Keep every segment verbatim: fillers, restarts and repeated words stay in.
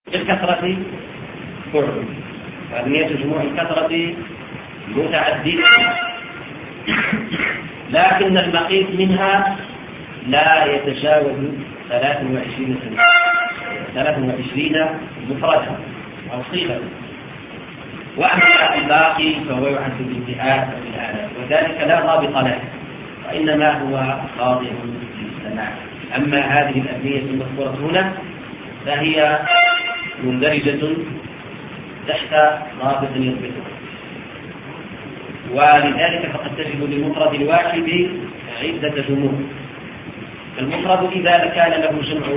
الكثرة فعل، أبنية جموع الكثرة متعددة، لكن المقيس منها لا يتجاوز ثلاث وعشرين سنة ثلاث وعشرين مفردا أو صيغة، وأما الباقي فهو يعد بالانتهاء والآلاف، وذلك لا ضابط له وإنما هو خاضع للسماع. أما هذه الأبنية المذكورة هنا فهي مندرجة تحت ضابط يضبطه، ولذلك فقد تجد للمفرد الواحد عدة جموع. المفرد إذا كان له جمع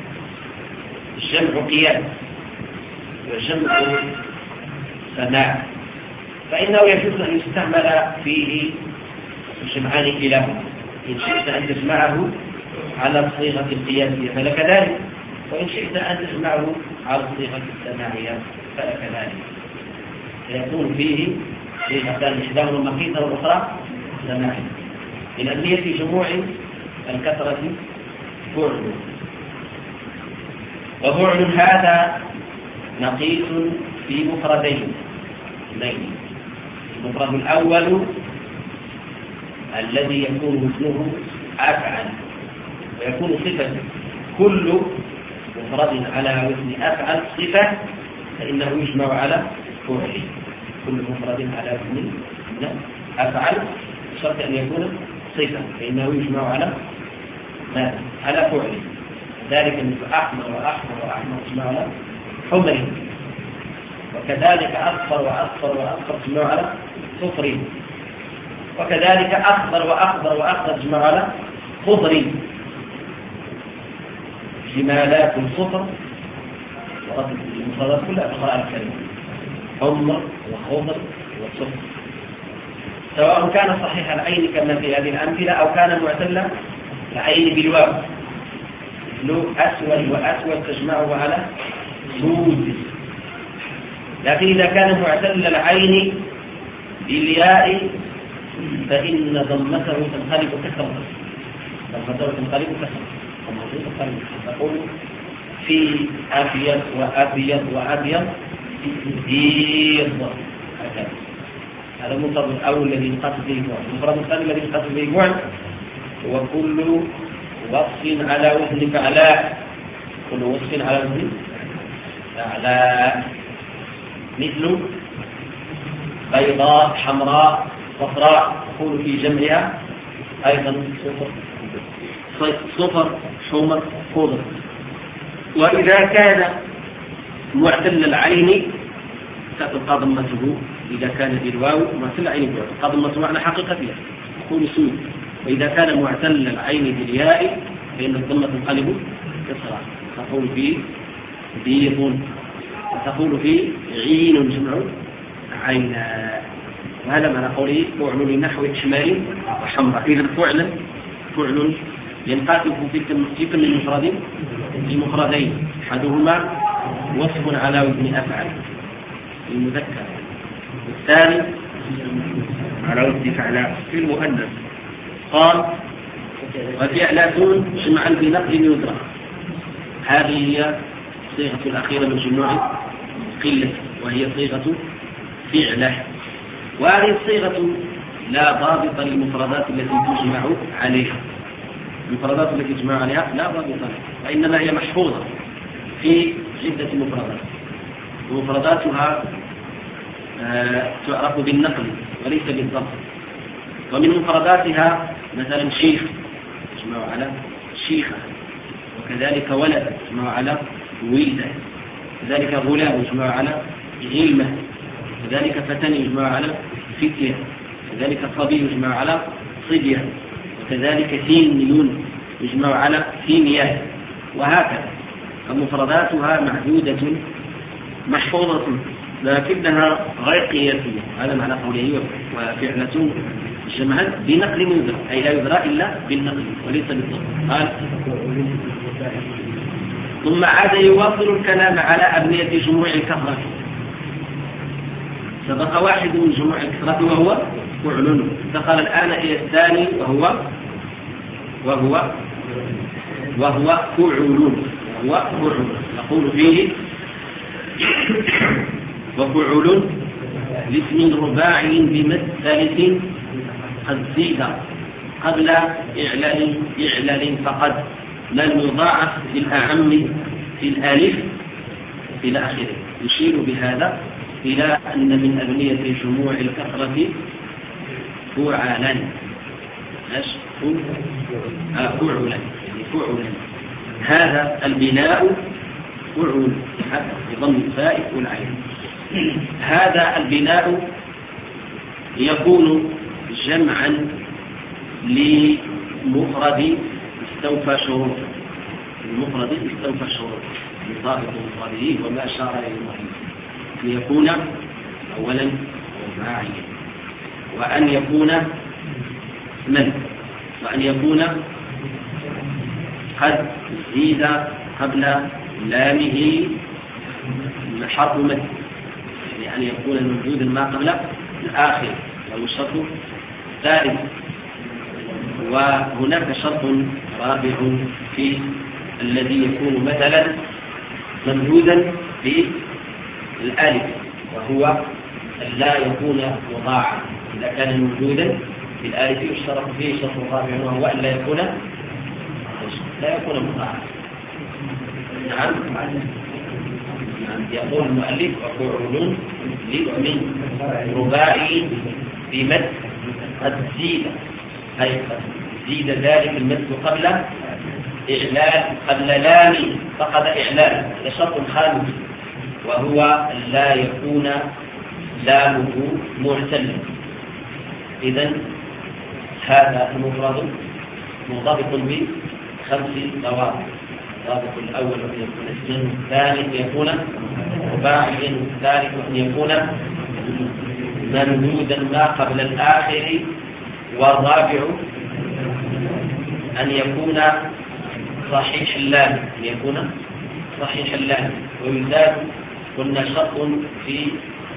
جمع قياس وجمع سماع فإنه يجوز أن يستعمل فيه الجمعان كلاهما، إن شئت أن تجمعه على الصيغة القياسية فلك ذلك، وإن شئت أن تجمعه على الصيغة السماعية فلك ذلك، فيكون فيه صيغتان إحداهما مقيسة والأخرى سماعية. من أبنية جموع الكثرة فعل، وفعل هذا نقيس في مفردين اثنين. المفرد الأول الذي يكون وزنه أفعل ويكون صفة، كل مفرد على وزن أفعل صفة فإنه يجمع على فعله، كل مفرد على وزن أفعل بشرط أن يكون صفة فإنه يجمع على ماذا؟ على فعله. ذلك مثل أحمر وأحمر وأحمر يجمع على حمر، وكذلك أصفر وأصفر وأصفر يجمع على صفر، وكذلك أخضر وأخضر وأخضر يجمع على خضر. جمالات صفر والمفردات كلها بقراءة الكلمة حمر وخضر وصفر، سواء كان صحيح العين كما في هذه الأمثلة أو كان معتل العين بالواو، مثل أسود وأسود تجمعه على سود. لكن إذا كان معتل العين بالياء فإن ضمته تنقلب كسرة، ضمته تنقلب كسرة، تقول في أبيض وأبيض وأبيض بيض. هذا المفرد الأول الذي يقصد به جوع. المفرد الثاني الذي يقصد به جوع هو كل وصف على وزن فعلاء، كل وصف على وزن فعلاء، مثل بيضاء حمراء صفراء، تقول في جمعها أيضا صفر صفر حمر خضر. وإذا كان معتل العين ستبقى ضمته، إذا كان بالواو معتل العين تبقى ضمته معنى حقيقتها تقول سود، وإذا كان معتل العين بالياء فإن الضمة تنقلب كسرة، تقول فيه بيض، وتقول فيه عين جمع عينا. وهذا معنى قوله فعل لنحو حمار وحمراء. إذا فعلا فعل ينقسم في كل المفرد لمفردين، أحدهما وصف على وزن أفعل المذكر، والثاني على وزن فعلاء في المؤنث. قال وفعلتون جمعا بنقل يدرى، هذه هي الصيغة الأخيرة من جموع قلة، وهي صيغة فعله. وهذه الصيغة لا ضابط للمفردات التي تجمع عليها، المفردات التي تجمع عليها لا ضابط لها، وإنما هي محفوظة في عدة مفردات، ومفرداتها آه تعرف بالنقل وليس بالضبط. ومن مفرداتها مثلا شيخ يجمع على شيخة، وكذلك ولد يجمع على ولده، كذلك غلام يجمع على غلمة، كذلك فتن يجمع على فتية، كذلك صبي يجمع على صبية، وكذلك ثينيون يجمع على ثينية، وهكذا. فمفرداتها معدودة محفوظة لكنها غير قياسية. هذا معنى قوله وفعلة جمعا بنقل يدرى، أي لا يدرى إلا بالنقل وليس بالضبط. قال ثم عاد يواصل الكلام على أبنية جموع الكثرة. سبق واحد من جموع الكثرة وهو فعل، انتقل الآن إلى الثاني وهو وهو وهو فعل وهو فعل. نقول فيه وفعل لاسم رباعي بمثلث قد زيد قبل إعلال إعلال فقد لم يضاعف في الأعم في الألف إلى آخره. يشير بهذا إلى أن من أبنية جموع الكثرة فعلا فعلا يعني فعلا. هذا البناء فعل بضم الفاء والعين. هذا البناء يكون جمعا لمفرد استوفى شروط المفرد استوفى شروط لضابط مفرده وما أشار إليه المؤلف ليكون أولا رباعيا وأن يكون من وأن يكون قد زيد قبل لامه حرف مد يعني أن يكون الموجود ما قبل الآخر أو الشرط الثالث. وهناك شرط رابع في الذي يكون مثلا ممدودا في الألف وهو أن لا يكون مضاعفا. إذا كان موجودا في الألف يشترط فيه شرط رابع وهو أن لا يكون لا يكون مضاعفا. نعم يقول المؤلف وفعل لاسم رباعي بمد قد زيد أي قد زيد ذلك المد قبل إعلال قبل لام فقد إعلال لشرط خامس وهو أن لا يكون لامه معتلا. إذن هذا المفرد مرتبط بخمس ضوابط. الضابط الأول أن يكون اسما، الثاني أن يكون رباعيا، الثالث أن يكون ممدودا ما قبل الآخر، والرابع أن يكون صحيح اللام أن يكون صحيح اللام. ويزاد قلنا شرط في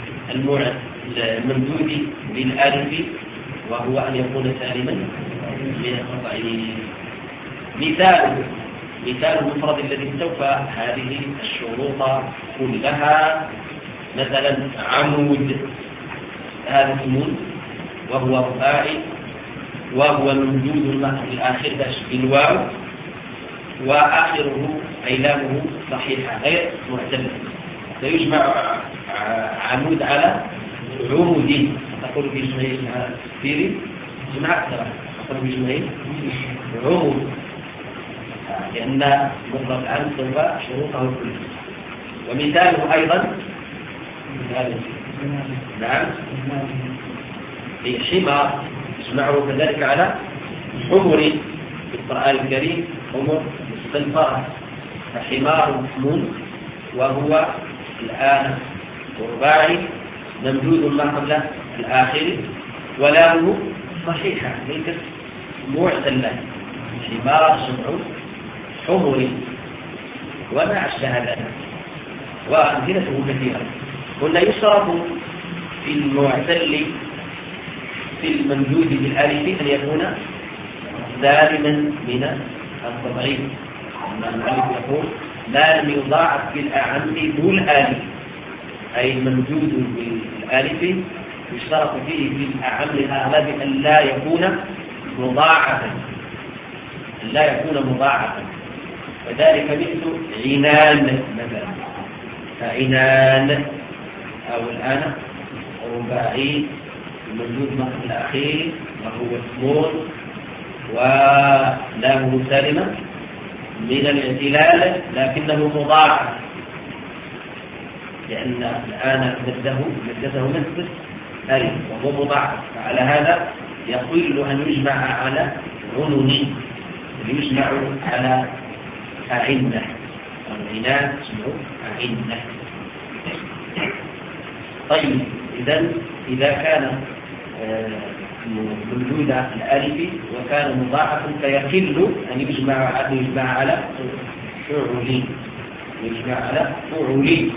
الممدود بالألف وهو أن يكون سالما من الخطأ. مثال مثال المفرد الذي استوفى هذه الشروط كلها مثلا عمود، هذا اسم وهو رباعي وهو ممدود في الآخر بالواو وآخره أي لامه صحيحة غير معتمد. فيجمع عمود على عمود. تقول في جمعين كثير جمع أكثر تقول في جمعين عمود لأن مفرد عن استوفى شروطه كلها. ومثاله أيضا نعم حمار يجمعه كذلك على حمر في القرآن الكريم حمر مستنفرة. فحمار محمول وهو الآن رباعي ممدود ما قبل الآخر ولامه صحيحة ليست معتلة. حمار جمع حمر وما أشبه ذلك وأمثلته كثيرة. قلنا يشترط في المعتل في الممدود بالالف أن يكون سالما من التضعيف. المؤلف يقول لا لم يضاعف بالأعم ذو الآلف أي الممدود بالالف يشترط فيه في الأعم الأغلب أن لا يكون مضاعفا أن لا يكون مضاعفا وذلك مثل عنان مثلا. فعنان أو الآن رباعي الموجود مع الأخير وهو اسمون ولامه سالمة من الاعتلال لكنه مضاعف لأن الآن مده مده مثل ألف وهو مضاعف. فعلى هذا يقل أن يجمع على عنوني يجمع على أعنة العنان اسمه أعنة. طيب إذن إذا كان موجود الألف وكان مضاعفا فيقل أن يجمع أن يجمع على فعولين يجمع على فعولين.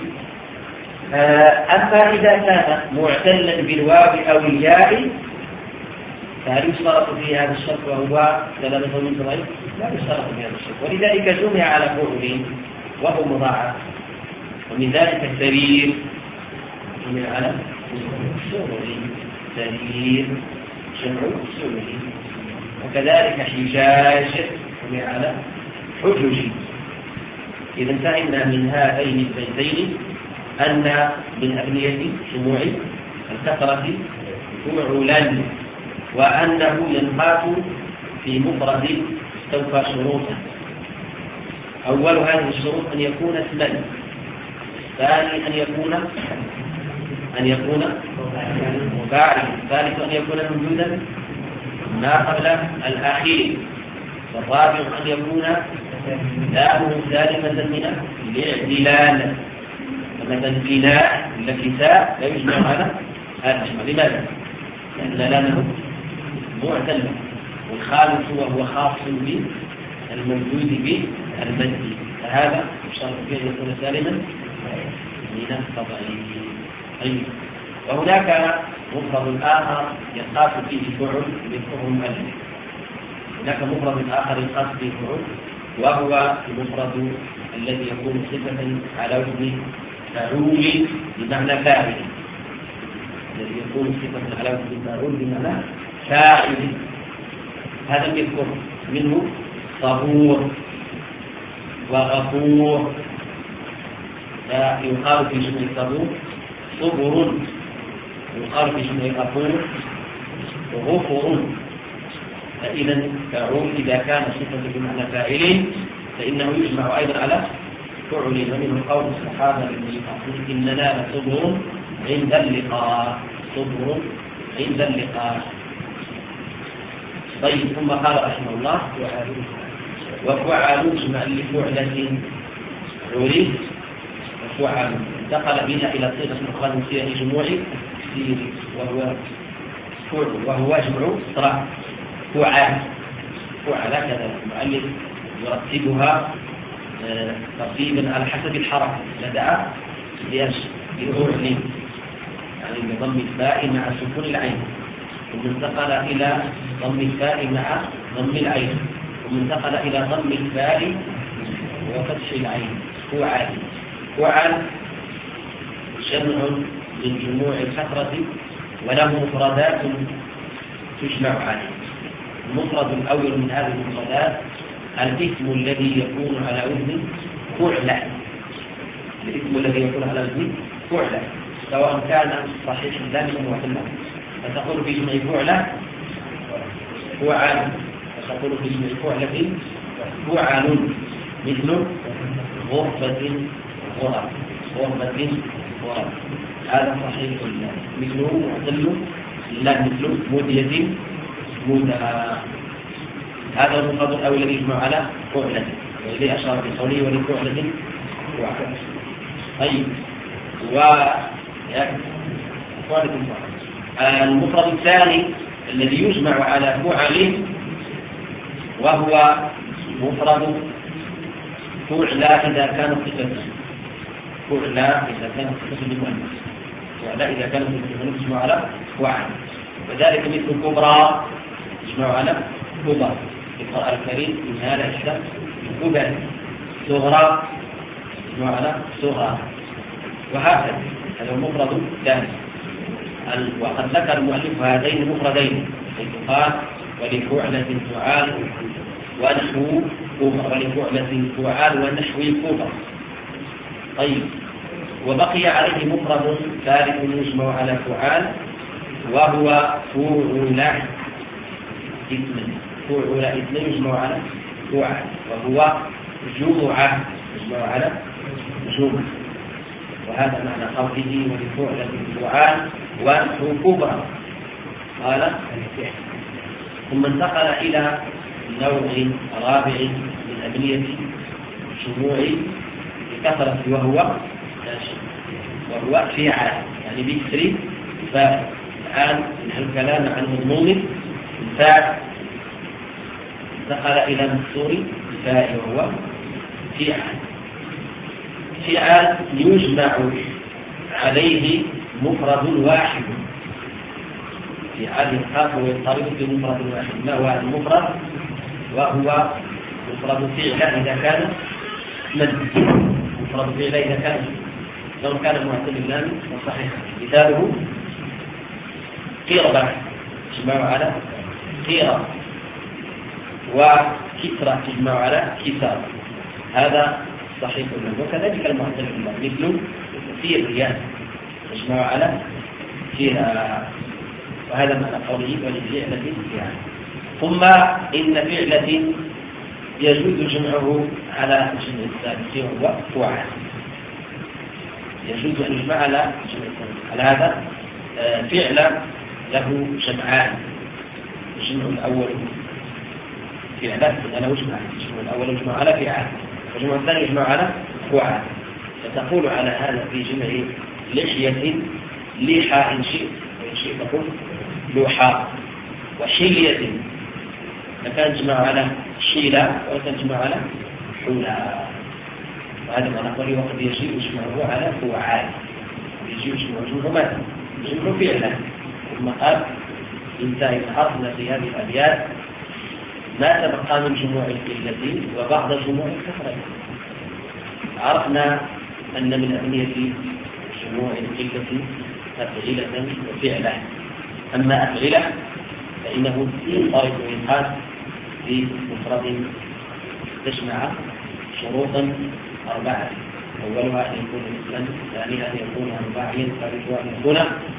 أما إذا كان معتلا بالواو أو الياء فهل يشترط في هذا الشرط وهو سلامة من ضمير؟ لا يشترط في هذا الشرط. ولذلك جمع على فعولين وهو مضاعف ومن ذلك سرير ومن على سرر سرير جمع سرر، وكذلك حجاج ومن على حجج. إذا فهمنا من هذين البيتين أن من أبنية جموع الكثرة فعلا، وأنه ينقاط في مفرد استوفى شروطا. أول هذه الشروط أن يكون اسما، الثاني أن يكون أن يكون مفاعلا، الثالث أن يكون موجودا ما قبل الأخير، والرابع أن يكون لامه سالمة من الاعتلال. فمثلا البناء الكساء لا يجمع على هذا. لماذا؟ لأن لامه معتل، والخالص وهو خاص بالموجود بالمد، فهذا يشترط فيه أن يكون سالما من التضعيف. وهناك مفرد آخر يقاس فيه فعل مثله المؤلف. هناك مفرد آخر يقاس فيه فعل، وهو المفرد الذي يكون صفة على وزن فعول بمعنى فاعل، الذي يكون صفة على وزن فعول بمعنى فاعل. هذا المذكور منه صبور وغفور، يقال في جمع الصبور صبر، يقال في جمع الغفور غفر. فإذا فعول إذا كان صفة بمعنى فاعل فإنه يجمع أيضا على فعل. ومنه قول الصحابة إننا لصبر عند اللقاء، صبر عند اللقاء. طيب، ثم قال رحمه الله وفعل جمع لفعلة عرف وفعل. انتقل بنا إلى صيغة أخرى من صيغ جموع كثير، وهو فعل، وهو جمع صرع فعل. فعل كذا المؤلف يرتبها ترتيبا على حسب الحركة، بدأ بفعل يعني بضم الفاء مع سكون العين، ثم انتقل إلى ضم الفاء مع ضم العين، ثم انتقل إلى ضم الفاء وفتح العين. فعل فعل جمع من جموع الكثرة وله مفردات تجمع عليه. المفرد الأول من هذه المفردات الاسم الذي يكون على وزن فعل، الاسم الذي يكون على وزن فعل، سواء كان صحيح لازما وحلا، فتقول في جمع فعل فعل، فتقول في جمع فعلة فعل، مثل غرفة غرف، غرفة غرف، هذا صحيح مثله معتل لا مثل مودية مودها. هذا المفرد الأول الذي يجمع على فعلة، والذي أشار بقوله ولفعلة فعل. طيب، و المفرد الثاني الذي يجمع على فعل وهو مفرد فعل إذا كان صفة، فعل إذا كان صفة للمؤنث، فعل إذا كان صفة للمؤنث يجمع على فعل. وذلك مثل كبرى يجمع على كبر، القرآن الكريم من هذا الشخص كبر. صغرى يجمع على صغرى، وهكذا. هذا المفرد الثاني. وقد ذكر المؤلف هذين المفردين، قال ولفعلة فعال ونحو كبر، ولفعلة فعال ونحو كبر. طيب، وبقي عليه مفرد ثالث يجمع على فعال وهو فعل اسما، فعل اسما يجمع على فعل، وهو جمعة يجمع على جمعة. وهذا معنى قوله ولفعلة فعال ونحو كبرى. قال ثم انتقل إلى نوع رابع من أبنية جموع الكثرة وهو وهو فعل، يعني بكسر فاء. الآن نحن الكلام عن مضمون الفاء، انتقل إلى مكسور الفاء وهو فعل. فعل يجمع عليه مفرد واحد، فعل يخاف ويضطرب بمفرد واحد. ما هو المفرد؟ وهو مفرد فعل إذا كان مد، مفرد فعل إذا كان لو كان معتل اللام صحيحا. مثاله قيربة تجمع على قيرة، وكسرة تجمع على كسار، هذا صحيح اللام. وكذلك المعتل اللام مثل في الرياض تجمع على فيها، وهذا معنى قوله ولفعلة يعني. ثم إن فعلة يجوز جمعه على جمع الثالث وهو فعال، يجوز أن يجمع على جمع الثالث. على هذا فعل له جمعان، الجمع الأول فعلات له جمعان، الجمع الأول يجمع على فعال، والجمع الثاني يجمع على فعال. فتقول على هذا في جمع لحية ليحة إن شئت، وإن شئت تقول لوحة. وحلية فكان جمع على حيلة، وكان جمع على حولة. وهذا ما نقول وقد يجيء جمعه على فعال، يجيء جمعه ماذا؟ جمع فعلا. ثم قال انتهى عرفنا في هذه الأبيات ما تبقى من جموع القلة وبعض جموع الكثرة. عرفنا أن من أهمية جموع القلة أفعلة وفعلا. أما أفعلة فإنه طائف إنقاذ في مفرد تجمع شروطا أربعة، أولها أن يكون مثلا، ثانيها أن يكون أرباعيا، ثالثها أن يكون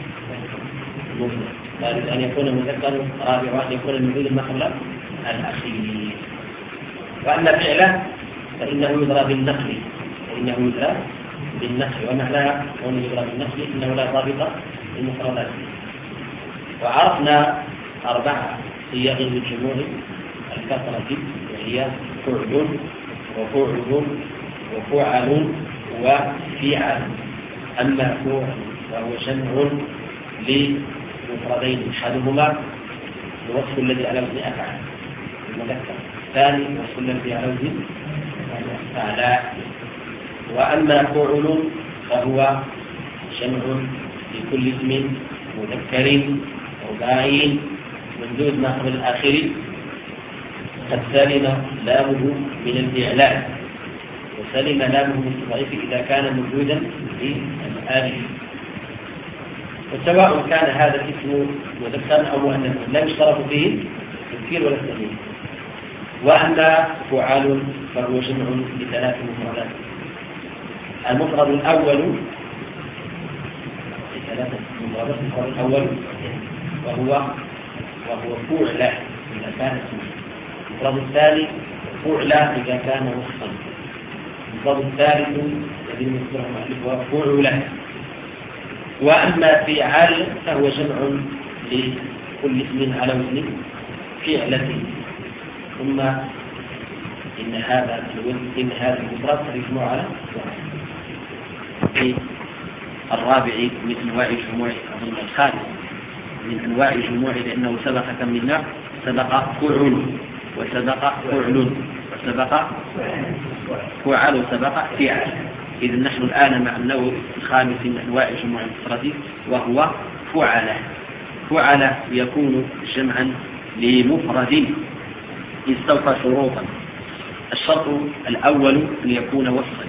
مفرد، ثالث أن يكون مذكر، رابعها أن يكون الموجود ما قبل الأخير. وأما فعله فإنه يضرب بالنقل، فإنه يضرب بالنقل، ومعناها أنه يضرب بالنقل إنه لا ضابط للمفردات. وعرفنا أربعة صيغ للجموع الكثرة، وهي فعل وفعل وفعل وفعل. أما فعل فهو جمع لمفردين، أحدهما الوصف الذي على وزن أفعل المذكر، الثاني الوصف الذي على وزن فعلاء. وأما فعل فهو جمع لكل اسم مذكر رباعي ممدود ما قبل الآخر قد سلم لامه من الإعلان، وسلم لامه من التضعيف إذا كان موجودا في الآلف. وسواء كان هذا الاسم مذكرا أو مؤنثا لا يشترط فيه التذكير ولا التأنيث. وأما فعال فهو جمع لثلاث مفردات. المفرد الأول ثلاثة مفردات. المفرد الأول وهو وهو فعلة إذا كان اسمه. المفرد الثاني فعلة إذا كان وصفا. المفرد الثالث الذي يذكره المؤلف هو فعلة. وأما فعل فهو جمع لكل اسم على وزن فعلة. ثم إن هذا إن هذا المفرد يجمع على في الرابع من أنواع الجموع الخامس من أنواع الجموع، لأنه سبق كم من نوع؟ سبق فعل وسبق فعل وسبق فعل وسبق فعل. إذن نحن الآن مع النوع الخامس من أنواع الجموع المفردة وهو فعل. فعل يكون جمعا لمفرد استوفى شروطا. الشرط الأول أن يكون وصفا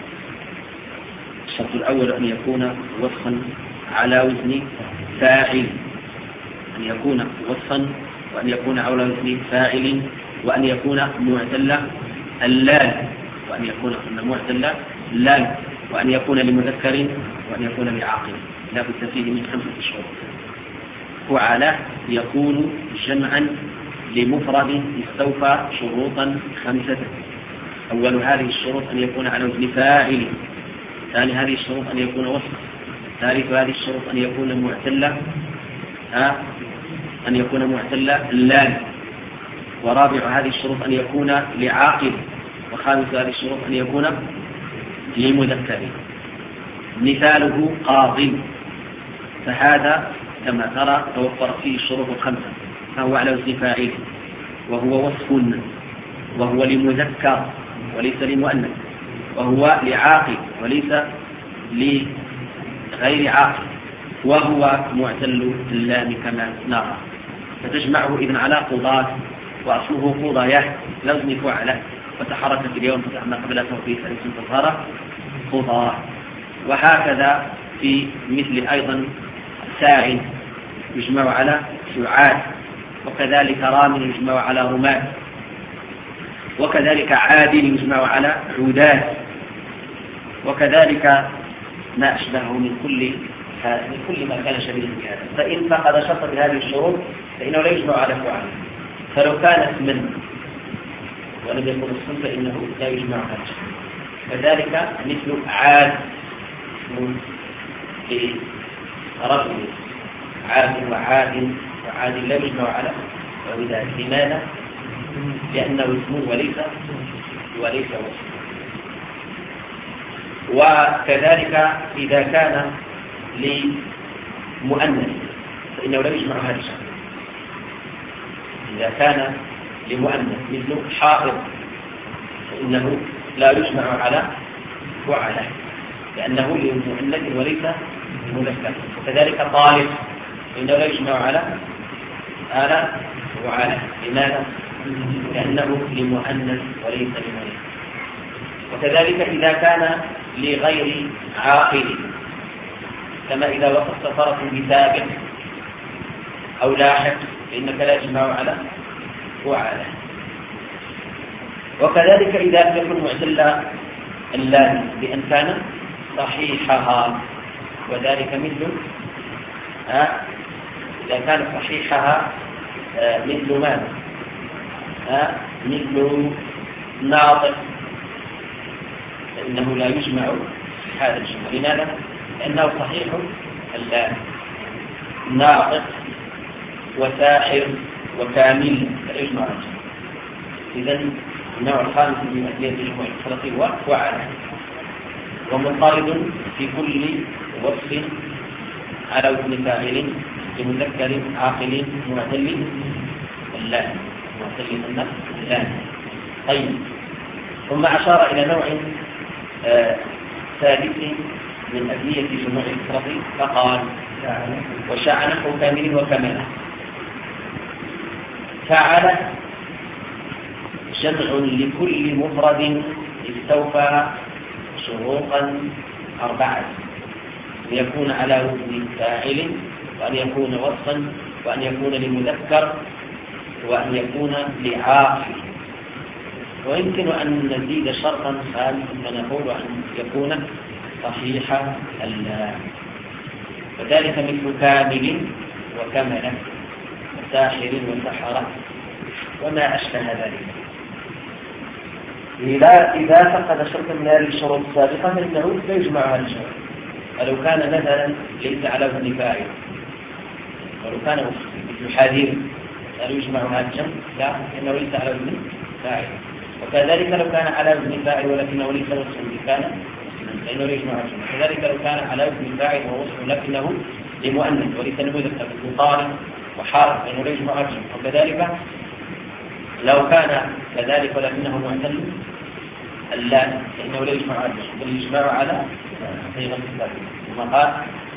الشرط الأول أن يكون وصفا على وزن فاعل، أن يكون وصفا وأن يكون على وزن فاعل، وأن يكون معتل اللام، وأن يكون معتل اللام، وأن يكون لمذكر، وأن يكون لعاقل. لا بد فيه من خمسة شروط. فعل يكون جمعا لمفرد استوفى شروطا خمسة. أول هذه الشروط أن يكون على وزن فاعل، ثاني هذه الشروط أن يكون وصف، ثالث هذه الشروط أن يكون معتلة أن يكون معتلة اللام، ورابع هذه الشروط أن يكون لعاقل، وخامس هذه الشروط أن يكون لمذكر. مثاله قاض، فهذا كما ترى توفرت فيه الشروط الخمسة، فهو على وزن فاعل، وهو وصف، وهو لمذكر وليس لمؤنث، وهو لعاقل وليس لغير عاقل، وهو معتل اللام كما نرى. فتجمعه إذن على قضاة، وأصله قضايا لوزن فعله، وتحركت اليوم فتحنا قبلته في ثالث فصار قضاة. وهكذا في مثل أيضا ساع يجمع على سعاد، وكذلك رام يجمع على رماد، وكذلك عاد يجمع على عودات، وكذلك ما أشبهه من كل من كل ما كان شبيها بهذا. فإن فقد شرطا بهذه الشروط فإنه لا يجمع على فعل. فلو كان اسما ولم يكن اسما فإنه لا يجمع على شيء. كذلك مثل عاد في رجل، عاد وعاد وعاد لا يجمع على عودات. لماذا؟ لأنه اسم وليس وليس وصف. وكذلك إذا كان لمؤنث فإنه لا يجمع هذا الشيء. إذا كان لمؤنث مثل حائض فإنه لا يجمع على فعله لأنه لمؤنث وليس مذكر. وكذلك طالب فإنه لا يجمع على آلة وعلى. لماذا؟ لأنه لمؤنث وليس لمؤنث. وكذلك إذا كان لغير عاقل كما إذا وصفت فرس بسابق أو لاحق فإنك لا يجمع على وعلى. وكذلك إذا لم يكن معتل اللام بأن كان صحيحها، وذلك مثل آه إذا كان صحيحها آه مثل ماذا؟ آه مثل ناطق فإنه لا يجمع هذا الجمع. لماذا؟ لأنه صحيح اللام. ناطق وساحر وكامل لا يجمع الجمع. إذن النوع الخامس من أدلة الجموع الخلقي هو وعلى، ومنقرض في كل وصف على وزن فاعل لمذكر عاقل معتل اللام معتل النفس اللام. طيب، ثم أشار إلى نوع آه ثالث من أدلية جموع الخلقي فقال وشاع نحو كامل وكمال. فعل جمع لكل مفرد استوفى شروطا أربعة، أن يكون على وزن فاعل، وأن يكون وصفا، وأن يكون لمذكر، وأن يكون لعاقل. ويمكن أن نزيد شرطا خامسا فنقول أن يكون صحيح اللام، وذلك مثل كامل وكمل وساحر وسحر وما أشبه ذلك. إذا إذا فقد شرطا من هذه الشروط السابقة فإنه لا يجمع هذا الشرط. ولو كان مثلا ليس على وزن فاعل، ولو كان مثل حدير هل يجمع هذا الشرط؟ لا، لأنه ليس على وزن فاعل. وكذلك لو كان على وزن فاعل ولكنه ليس وصف كان لأنه لا يجمع هذا الشرط. كذلك لو كان على وزن فاعل ووصف لكنه لمؤنث وليس لمذكر مثل طالب وحارث لأنه لا يجمع هذا الشرط. وكذلك لو كان كذلك ولكنه معتل اللام فإنه لا يجمع على بل يجمع على صيغة الثالث. ثم قال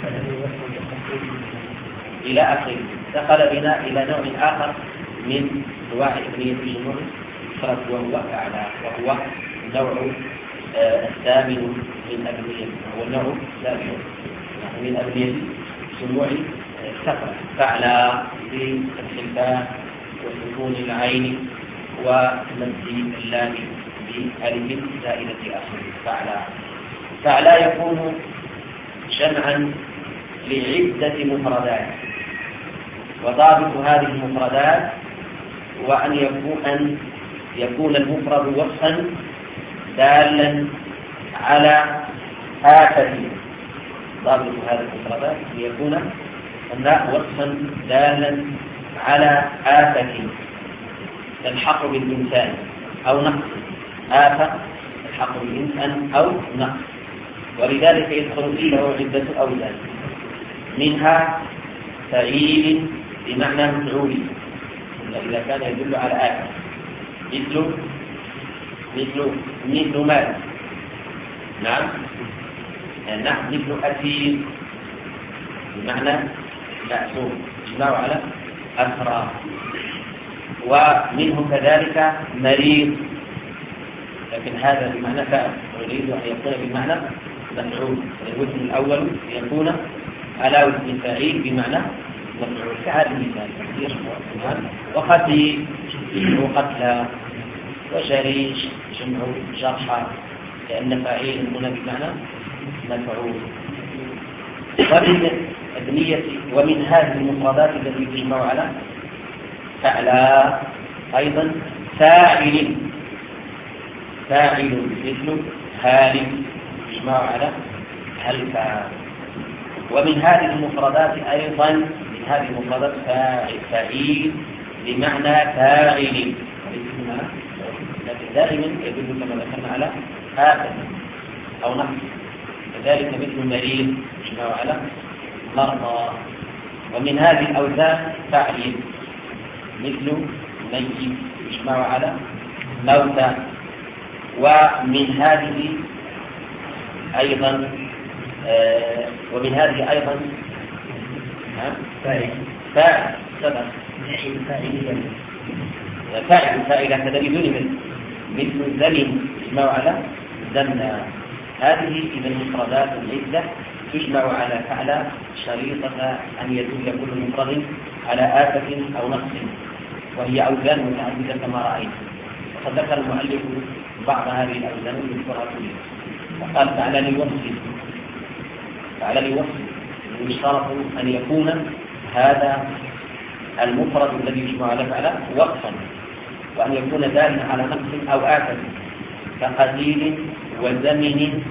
إلى آخره. دخل بنا إلى نوع آخر من أنواع أبنية الجموع الفرد وهو أعلى، وهو النوع آه الثامن من أبنية، هو النوع الثامن من أبنية الجموع السفر. فعلى بفتح الباء وسكون العين ومد اللام بألف زائدة آخره. فعلى فعلى يكون جمعا لعدة مفردات، وضابط هذه المفردات وأن يكون أن يكون المفرد وصفا دالا على آفة. ضابط هذه المفردات أن يكون الناء وصفا دالا على آفة تلحق بالإنسان أو نقص. آفة تلحق بالإنسان أو نقص، ولذلك يدخل فيه عدة أوزان، منها فعيل بمعنى مفعول إذا كان يدل على آفة، مثل مثل مثل مال، نعم نعم مثل أسير بمعنى مأسور يجمع على أسرى. ومنه كذلك مريض، لكن هذا بمعنى فاعل، ويريد أن يكون بمعنى مفعول. الوزن الأول يكون على وزن فاعل بمعنى مفعول كهذا المثال. وقتيل جمع قتلى، وشريش جمع جرحى، لأن فاعل هنا بمعنى مفعول. ومن أبنية ومن هذه المفردات التي تجمع على فعلى أيضا فاعل فاعل مثل هالك يجمع على هلكا. ومن هذه المفردات أيضا من هذه المفردات فاعل بمعنى فاعل، لكن دائما يدل كما ذكرنا على هكذا أو نحو. كذلك مثل مريض يجمع على مرضى. ومن هذه الأوزان فاعل مثل ميت يجمع على موتى. ومن هذه أيضا آه ومن هذه أيضا فاعل فاعل سبع فاعل فاعل فاعل هكذا بدون مثل زمن يجمع على زمنا. هذه إذا المفردات العدة تجمع على فعل شريطة أن يدل كل مفرد على آفة أو نقص، وهي أوزان متعددة كما رأيت. وقد ذكر المؤلف بعض هذه الأوزان يذكرها كلها، وقال فعل لوصف فعل لوصف يشترط أن يكون هذا المفرد الذي يجمع على فعل وقفا، وأن يكون دالا على نقص أو آفة كقتيل وزمن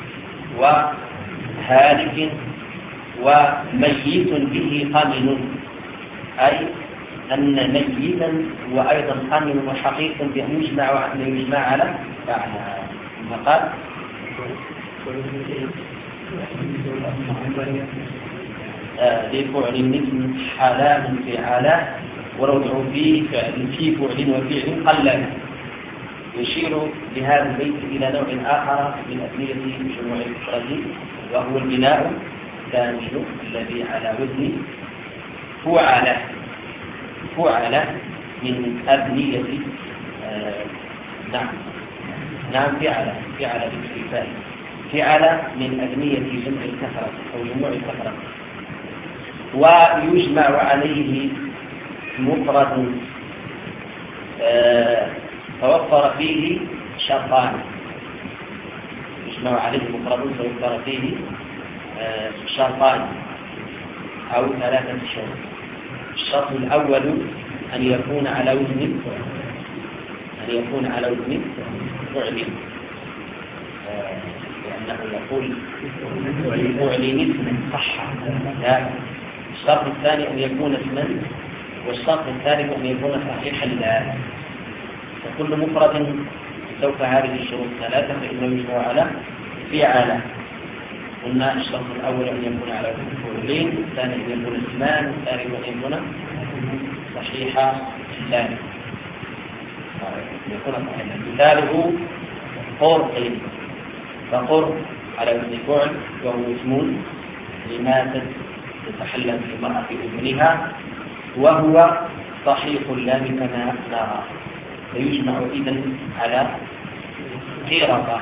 وهالك وميت به قمن، أي أن ميتا وأيضا قمن وحقيق بأن يجمع أن يجمع على فعلها. ثم قال لفعل مثل حلال فعلا ورجع في فعل في فعل وفعل قلل. يشير بهذا البيت إلى نوع آخر من أبنية جموع المفرد، وهو البناء الكامل الذي على وزن فعل فعل من أبنية آه نعم نعم فعل فعل بالكفاية فعل من أبنية جمع الكثرة أو جموع الكثرة. ويجمع عليه مفرد آه توفر فيه شرطان، يجمع عليه مفرد توفر فيه آه شرطان أو ثلاثة شروط. الشرط الأول أن يكون على وزن أن يكون على وزن فعل، آه لأنه يقول فعل اسما صح. الشرط الثاني أن يكون اسما، والشرط الثالث أن يكون صحيحا لا. فكل مفرد سوف هذه الشروط ثلاثة فإنه يجمع على فعل. قلنا الشرط الأول أن يكون على فعلين، الثاني أن يكون اسمان، الثالث أن يكون صحيحا الثاني يكون صحيحا. مثاله قرء، فقرء على وزن فعل وهو اسم لماتت تتحلل في المرأة في أذنها، وهو صحيح اللام كما نرى، فيجمع إذن على قيرطة.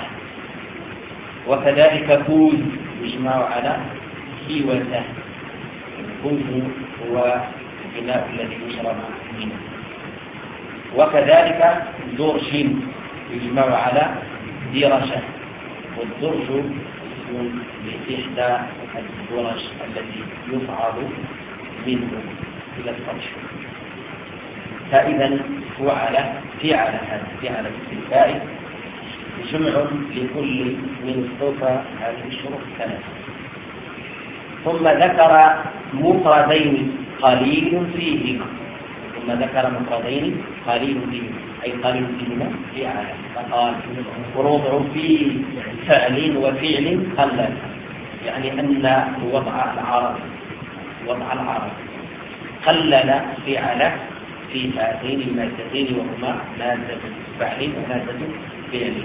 وكذلك فوز يجمع على كيوته. الفوز هو البناء الذي يشرب منه. وكذلك درش يجمع على درشة، والدرج اسم لإحدى الدرج التي يصعد منه إلى الفرش. فإذا فعل فعل هذا فعل بالفاء جمع لكل من صفة هذه الشروط الثلاثة. ثم ذكر مفردين قليل فيهما ثم ذكر مفردين قليل فيهما أي قليل فيهما فعل. فقال وروضع في فعل وفعل قلل، يعني أن وضع العرب وضع العرب قلل فعل في هاتين المادتين وهما مادة فعل ومادة فعل.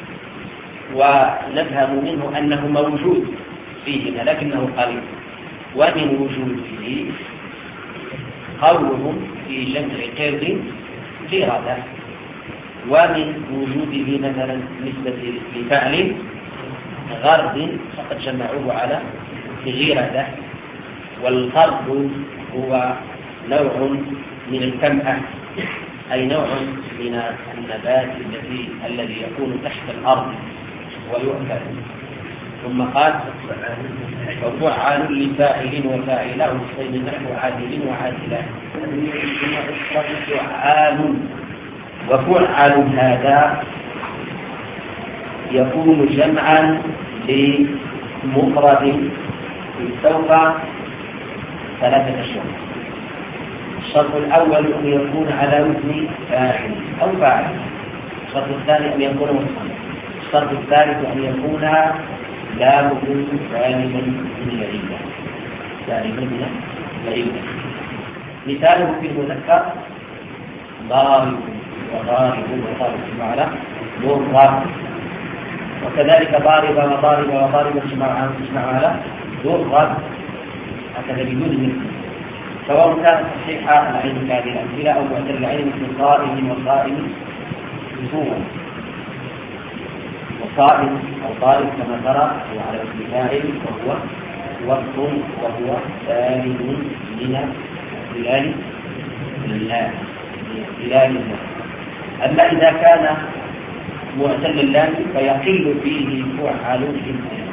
ونفهم منه أنه موجود فيهما لكنه قليل. ومن وجوده قولهم في جمع قرد قردة، ومن وجوده مثلا نسبة لفعل غرب فقد جمعوه على غيرة. والغرب هو نوع من الكمأة، أي نوع من النبات الذي الذي يكون تحت الأرض ويؤكل. ثم قال وفعال لفاعل وفاعله والصيد نحو عادل وعادلان. فعال وفعل هذا يكون جمعا لمفرد استوفى ثلاثة أشهر. الشرط الأول أن يكون على وزن فاعل أو فاعل. الشرط الثاني أن يكون مصنف. الشرط الثالث أن يكون لامه سالما من العلة، سالما من العلة. مثاله في المذكر ضارب وضارب وضارب بمعنى ضرب، وكذلك ضارب وضارب وضارب تجمع على ضرب، هكذا بدون سواء كانت صحيحة العين كهذه الأمثلة أو معتل العين مثل قائم وقائم بصورة، وقائم أو طالب كما ترى هو على الفاعل وهو وقت وهو سالم من خلال الله خلال الله. أما إذا كان معتل اللام فيقل فيه فعل الإنسان،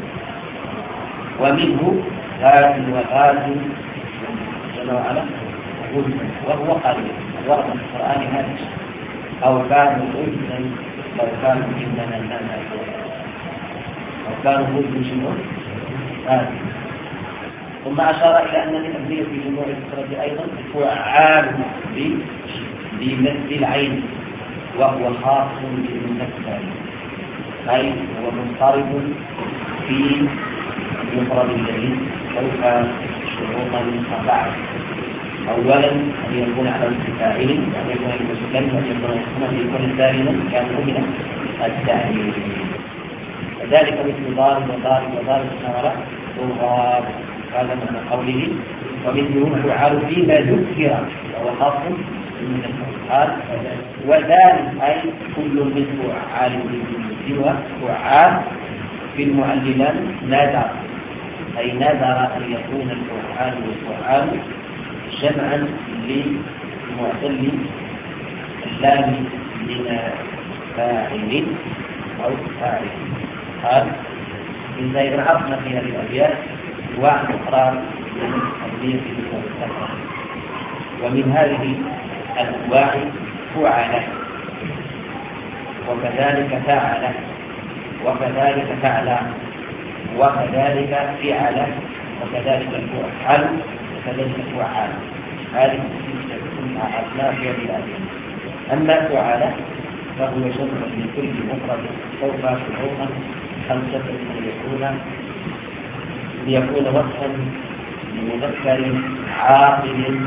ومنه غاز وغاز جل وعلا وهو قليل. ورد في القرآن هذا أو كانوا غزا لو كانوا إننا لنا أو كانوا غزا شنو هذا. ثم أشار إلى أن من أمثلة في جموع الفكرة أيضا فعال بمثل العين وهو خاص بالمثل، أي هو منقرض في المفرد الذي سوف شروطا أربعة. أولا أن يكون على وزن فاعل، وأن يكون المسلم، وأن يكون مسلما، أن يكون سالما كان من التعليل. وذلك مثل ضارب وضارب وضارب وضارب وضارب، هذا معنى قوله ومثله فعال فيما ذكر وهو خاص من الفعال. وذلك أي كل من فعال سوى فعال في المعللات نادر، أي نادر أن يكون الفعال والفعال جمعا لمعتل اللام من فاعل أو فاعل. قال إذا إذا عرفنا في هذه الأبيات أنواع أخرى من الأبيات في الكتاب، ومن هذه الأنواع فعل وكذلك فعل وكذلك فعل وكذلك فعل وكذلك الفعل وكذلك الفعال. هذه كلها أسماء في هذه الأبيات. أما فعل فهو جمع من كل مفرد سوف شروطا خمسة ليكون ليكون وصفا لمذكر عاقل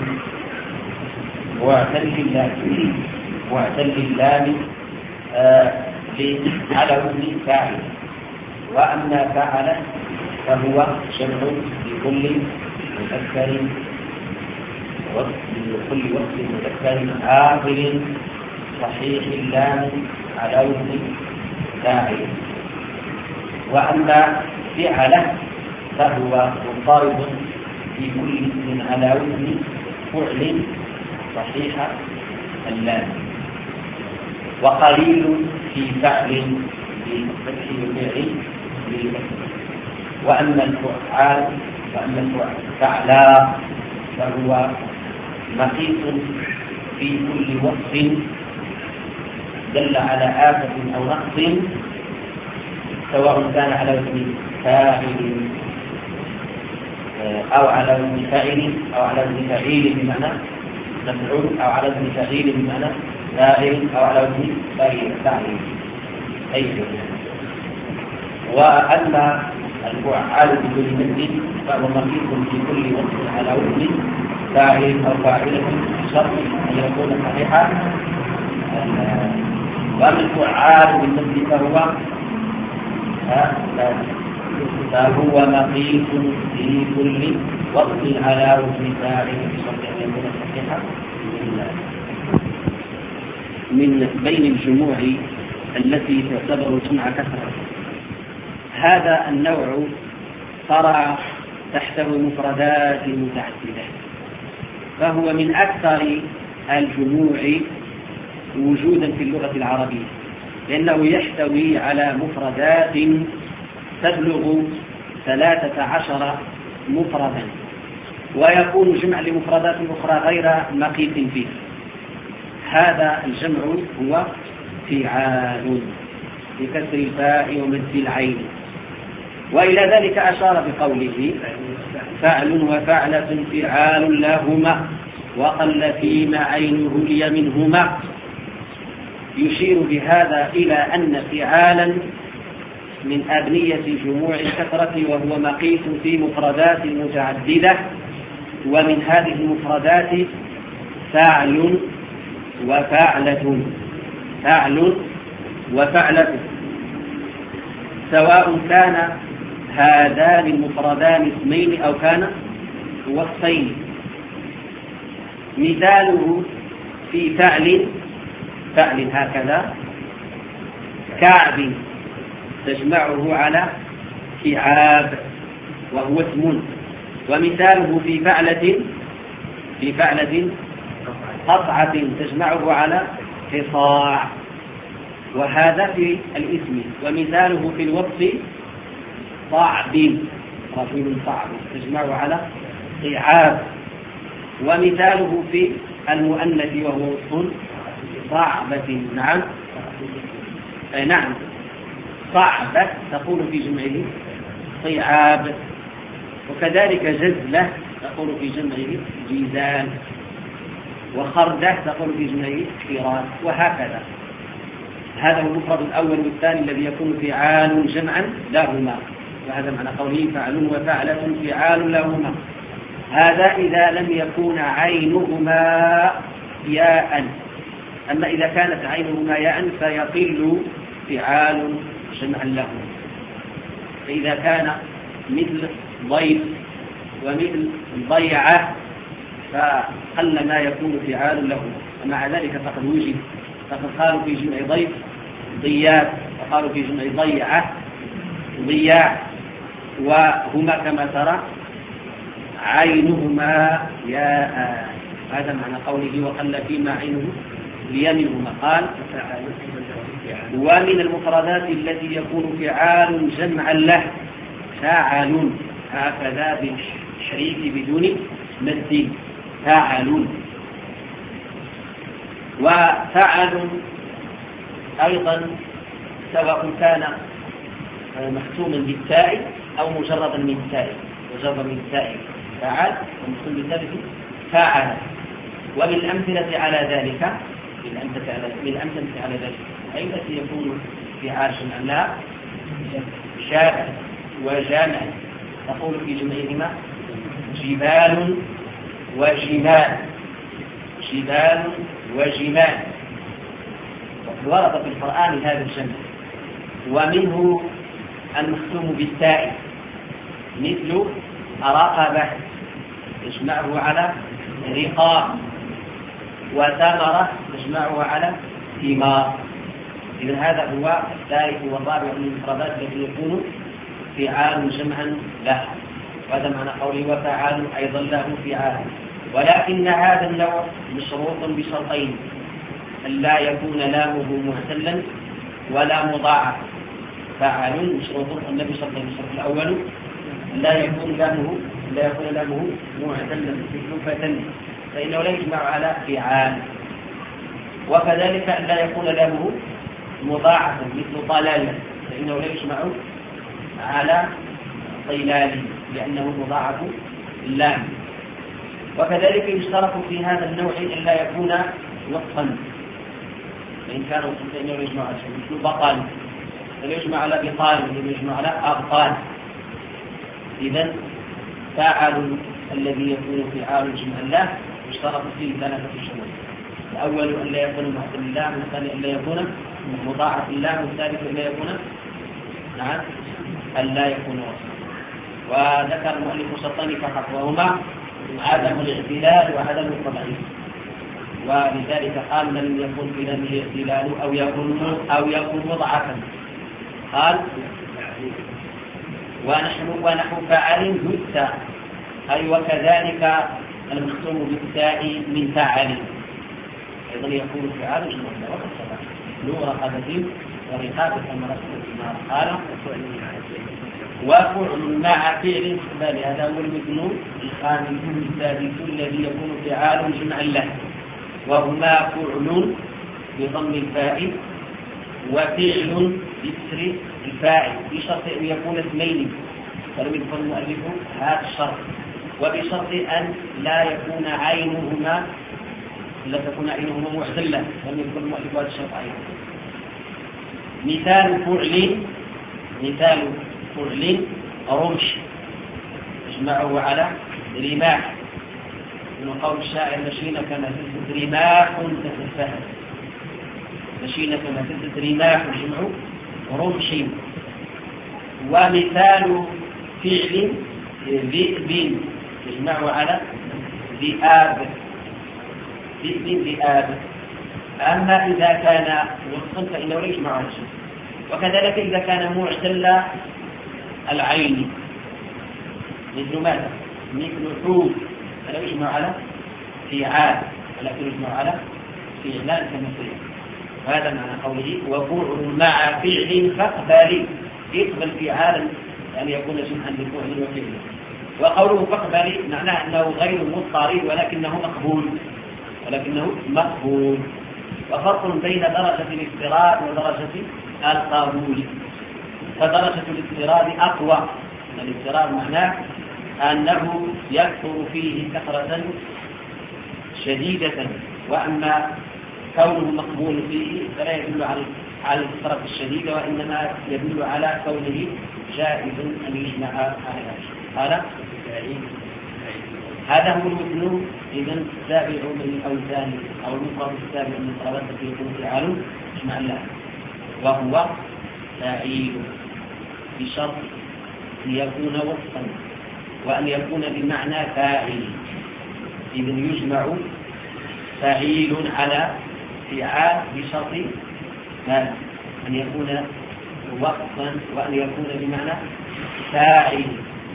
معتل اللام معتل اللام على وزن فاعل. وأما فعل فهو جمع لكل مذكر لكل وصف مذكر عاقل صحيح اللام على وزن فاعل. وأما فعل فهو مضطرب في كل اسم على وزن فعل صحيح اللام، وقليل في فعل بالفتح والفعل بالكسر. وأما الفعال وأما الفعل فهو مقيس في كل وصف دل على آفة أو نقص، سواء كان على وزن فاعل أو على وزن فاعل أو على وزن فاعل بمعنى مفعول أو على وزن فاعل بمعنى فاعل أو على وزن فاعل أي شيء. وأما الفعال بدون مد فهو مقيس في كل وصف على وزن فاعل أو فاعلة شرط أن يكون صحيحا. وأما الفعال بالمد فهو فهو مقيس في كل وصف على وزن فاعل شرط أن يكون صحيحا. من بين الجموع التي تعتبر جمع كثرة هذا النوع فرع تحته مفردات متعددة، فهو من أكثر الجموع وجودا في اللغة العربية، لأنه يحتوي على مفردات تبلغ ثلاثة عشر مفردا، ويكون جمع لمفردات أخرى غير مقيت فيه. هذا الجمع هو فعال بكسر الفاء ومد العين. وإلى ذلك أشار بقوله فعل وفعلة فعال لهما وقل فيما عينه لي منهما، يشير بهذا إلى أن فعالا من أبنية جموع الكثرة، وهو مقيس في مفردات متعددة، ومن هذه المفردات فعل وفعلة. فعل وفعلة سواء كان هذان المفردان اسمين أو كان وصفين. مثاله في فعل فعل هكذا كعب تجمعه على كعاب وهو اسم. ومثاله في فعلة في فعلة قطعة تجمعه على قطاع، وهذا في الاسم. ومثاله في الوصف صعب رجل صعب تجمعه على قعاب. ومثاله في المؤنث وهو وصف صعبة. نعم أي نعم صعبة تقول في جمعه صعاب. وكذلك جزلة تقول في جمعه جيزان، وخردة تقول في جمعه خيرات، وهكذا. هذا هو المفرد الأول والثاني الذي يكون فعال جمعا لهما، وهذا معنى قوله فعل وفعلة فعال لهما. هذا إذا لم يكون عينهما ياء. أما إذا كانت عينهما ياء فيقل فعال جمعا لهما. فإذا كان مثل ضيف ومثل ضيعة فقل ما يكون فعال له. ومع ذلك فقد وجد، فقد قالوا في جمع ضيف ضياء، وقالوا في جمع ضيعة ضياع، وهما كما ترى عينهما ياء. هذا معنى قوله وقل فيما عينه ليمنهما. قال ومن المفردات التي يكون فعال جمعا له فاعل، هكذا بالشريك بدون مد فاعل. وفعل أيضا سواء كان مختوما بالتاء أو مجردا من التاء، مجردا من التاء فعل ومختوم بالتاء فاعل. ومن الأمثلة على ذلك من الأمثلة على ذلك أي التي يكون فعال جمعا لا شاب وجامع، تقول في جمعهما جبال وجمال، جبال وجمال. ورد في القرآن هذا الجمع. ومنه المختوم بالتاء مثل رقبة يجمعه على رقاب، وثمرة يجمعه على ثمار. إذن هذا هو الثالث والرابع من المفردات التي يكون فعال جمعا له، وهذا معنى قوله وفعال أيضا له فعال. ولكن هذا النوع مشروط بشرطين: أن لا يكون لامه معتلا ولا مضاعف. فعال مشروط النبي صلى الله عليه وسلم الأول لا يكون لامه لا يكون لامه معتلا كلفة، فإنه لا يجمع على فعال. وكذلك أن لا يكون لامه مضاعفا مثل طلال، فإنه لا يجمع على طلال لأنه مضاعف اللام. وكذلك يشترط في هذا النوع أن لا يكون وصفا، فإن كان وصفا فإنه يجمع على مثل بطل فلا يجمع على بطال ولا يجمع على أبطال. إذن فاعل الذي يكون فعال جمعا له يشترط فيه ثلاثة شروط: الأول أن لا يكون معتل اللام، والثاني أن لا يكون مضاعف اللام، والثالث أن لا يكون نعم أن لا يكون وصفا. وذكر المؤلف شرطين فقط، وهما عدم الاعتلال وعدم التضعيف. ولذلك قال من يكون في لامه اعتلال أو يكون أو يكون مضاعفا، قال ونحن ونحو فعل بالتاء، أي وكذلك المختوم بالتاء من فعل أيضا يكون فعال جملة وقد سبق نور قذف ورقابة مرسل ما قال وفعل مع فعل استقبال. هذا هو المثل الخامس السادس الذي يكون فعال جمعا له، وهما فعل بضم الفاء وفعل بكسر الفاعل بشرط أن يكون اسمين، فلم يذكر المؤلف هذا الشرط، وبشرط أن لا يكون عينهما لا تكون عينهما معتلة، لم يذكر المؤلف هذا الشرط أيضا. مثال فعل مثال فعل رمش اجمعه على رماح، من قول الشاعر مشينا كما تلتت رماح تتفهم، مشينا كما تلتت رماح جمع رمش. ومثال فعل ذئب يجمع على ذئاب ذئب ذئاب. أما إذا كان وصفا فإنه لا يجمع على شيء، وكذلك إذا كان معتل العين مثل ماذا؟ مثل حوت فلا يجمع على فعال ولكن يجمع على فعلان كمثله. وهذا معنى قوله وفعل مع فعل فاقبل، يقبل فعالا أن يكون جمعا لفعل وفعل. وقوله فاقبل معناه أنه غير مضطرد ولكنه مقبول ولكنه مقبول. وفرق بين درجة الاضطراد ودرجة القبول، فدرجة الاضطراد أقوى. الاضطراد معناه أنه يكثر فيه كثرة شديدة، وأما كونه مقبول فيه فلا يدل على الكثرة الشديدة، وإنما يدل على كونه جائز أن يجمع على هذا. هذا هو المثل إذا السابع من الأوزان أو المفرد السابع من الفرادات التي يكون فعال يجمع له، وهو فاعل بشرط أن يكون وصفا وأن يكون بمعنى فاعل. إذا يجمع فاعل على فعال بشرط أن يكون وصفا وأن يكون بمعنى فاعل.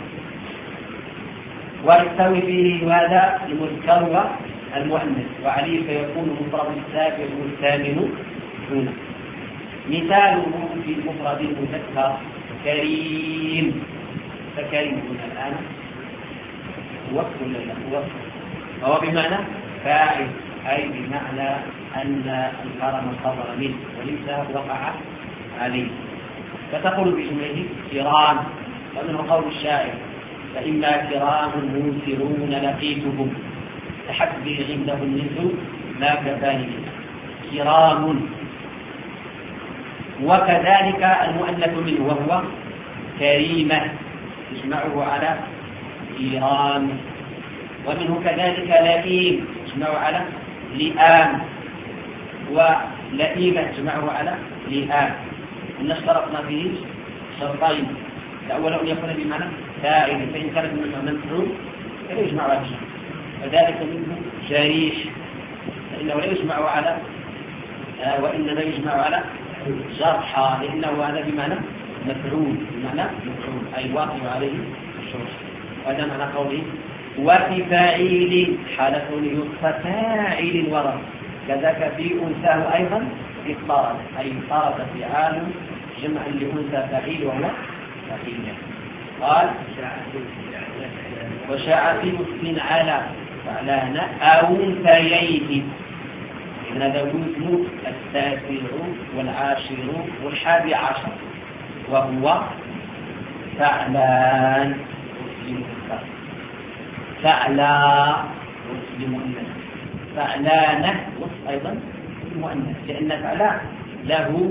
ويستوي فيه هذا المذكر والمؤنث، وعليه فيكون مفرد السابع والثامن هنا. مثاله في المفرد المذكر كريم، فكريم هنا الآن وصف ولا لا؟ وصف، فهو بمعنى فاعل، أي بمعنى أن الكرم صدر منه وليس وقع عليه. فتقول بجمله كرام، ومنه قول الشاعر فإما كرام موسرون لقيتهم تحبي عندهم مثل ما كفاني كرام. وكذلك المؤنث منه وهو كريمة يجمعه على كرام. ومنه كذلك لئيم يجمعه على لئام، ولئيمة يجمعه على لئام. إن اشترطنا فيه شرطين، الأول أن يكون بمعنى فاعل، فإن كانت بمعنى مفعول فلا يجمع على شيء، وذلك منه جريش فإنه لا يجمع على آه وإنما يجمع على جرحى، لأنه هذا بمعنى مفعول، بمعنى مفعول أي واقع عليه الشرط. وهذا معنى قوله وفي فاعل حال كونه فاعل ورد، كذاك في أنثاه أيضا اضطرد، أي اضطرد فعال جمعا لأنثى فاعل وهو فاعل. قال وشاع في مسلم على فعلان أو أنثيين. هذا الاسم التاسع والعاشر والحادي عشر، وهو فعلان فعلا لمؤنث، فعلانة أيضا لمؤنث، لأن فعلا له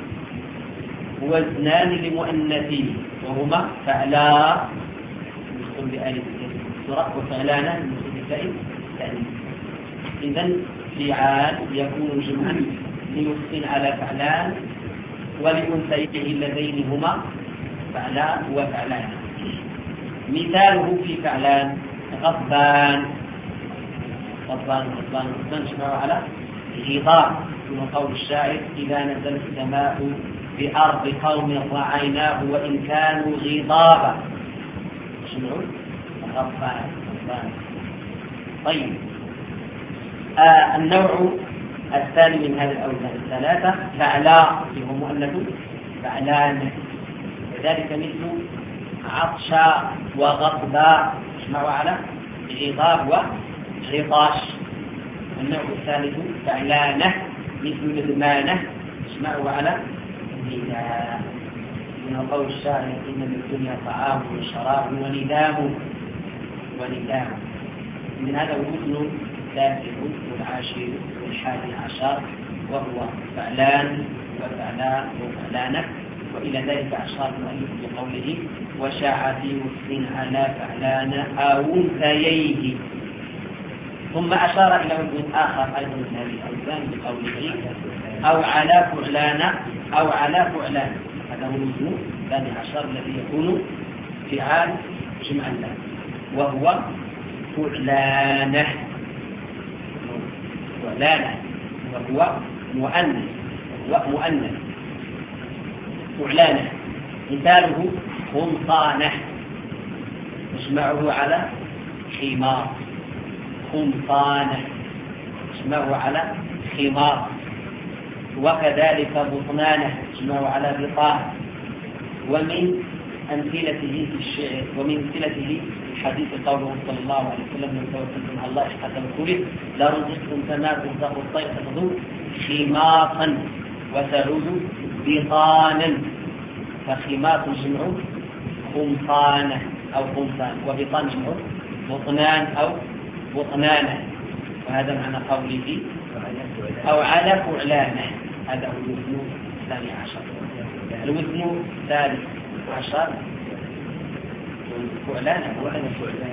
وزنان لمؤنثين وهما فعلا يدخل بآلة السرعة وفعلانة يدخل بآلة التأنيث. إذن فعال يكون جمعا ليحسن على فعلان ولأنثيين اللذين هما فعلا وفعلان. مثاله في فعلان غضبان، غضبان غضبان غضبان شبه على غضاب، من قول الشاعر إذا نزل السماء بأرض قوم رعيناه وإن كانوا غضابا. شنو؟ غضبان. طيب، آه النوع الثاني من هذه الأوزان الثلاثة فعلاء، هو مؤنث فعلان، وذلك مثل عطشا وغضبا، اسمعوا على غضاب وغطاش. النوع الثالث فعلانة مثل ندمانة، اسمعوا على نداء. من قول الشاعر إن الدنيا طعام وشراب وندام وندام. من هذا الوزن الثالث والعاشر والحادي عشر، وهو فعلان وفعلان وفعلانة. وإلى ذلك أشار المؤلف بقوله وشاع في وصف على فعلان أو أنثييه. ثم أشار إلى وزن آخر أيضا من هذه الأوزان بقوله أو على فعلان أو على فعلان. هذا هو الوزن الثاني عشر الذي يكون فعال جمع الله، وهو فعلانة فعلانة وهو مؤنث وهو مؤنث فعلانة. مثاله خمطانة، اسمعه على خمار. خمطانة اسمعه على خمار. وكذلك بطنانة اسمعه على بطان. ومن أمثلته في الشعر ومن أمثلته في حديث قوله صلى الله عليه وسلم من توكلتم على الله حتى الكل لرزقتم كما ترزق الطير تغدو خماصا وتعود بطانا. فخماص جمع خمطانة أو خمطان، وبطان جمع بطنان أو بطنانة. وهذا معنى قوله أو على فعلانة. هذا هو الوزن الثاني عشر. الوزن الثالث عشر فعلانة فعلانة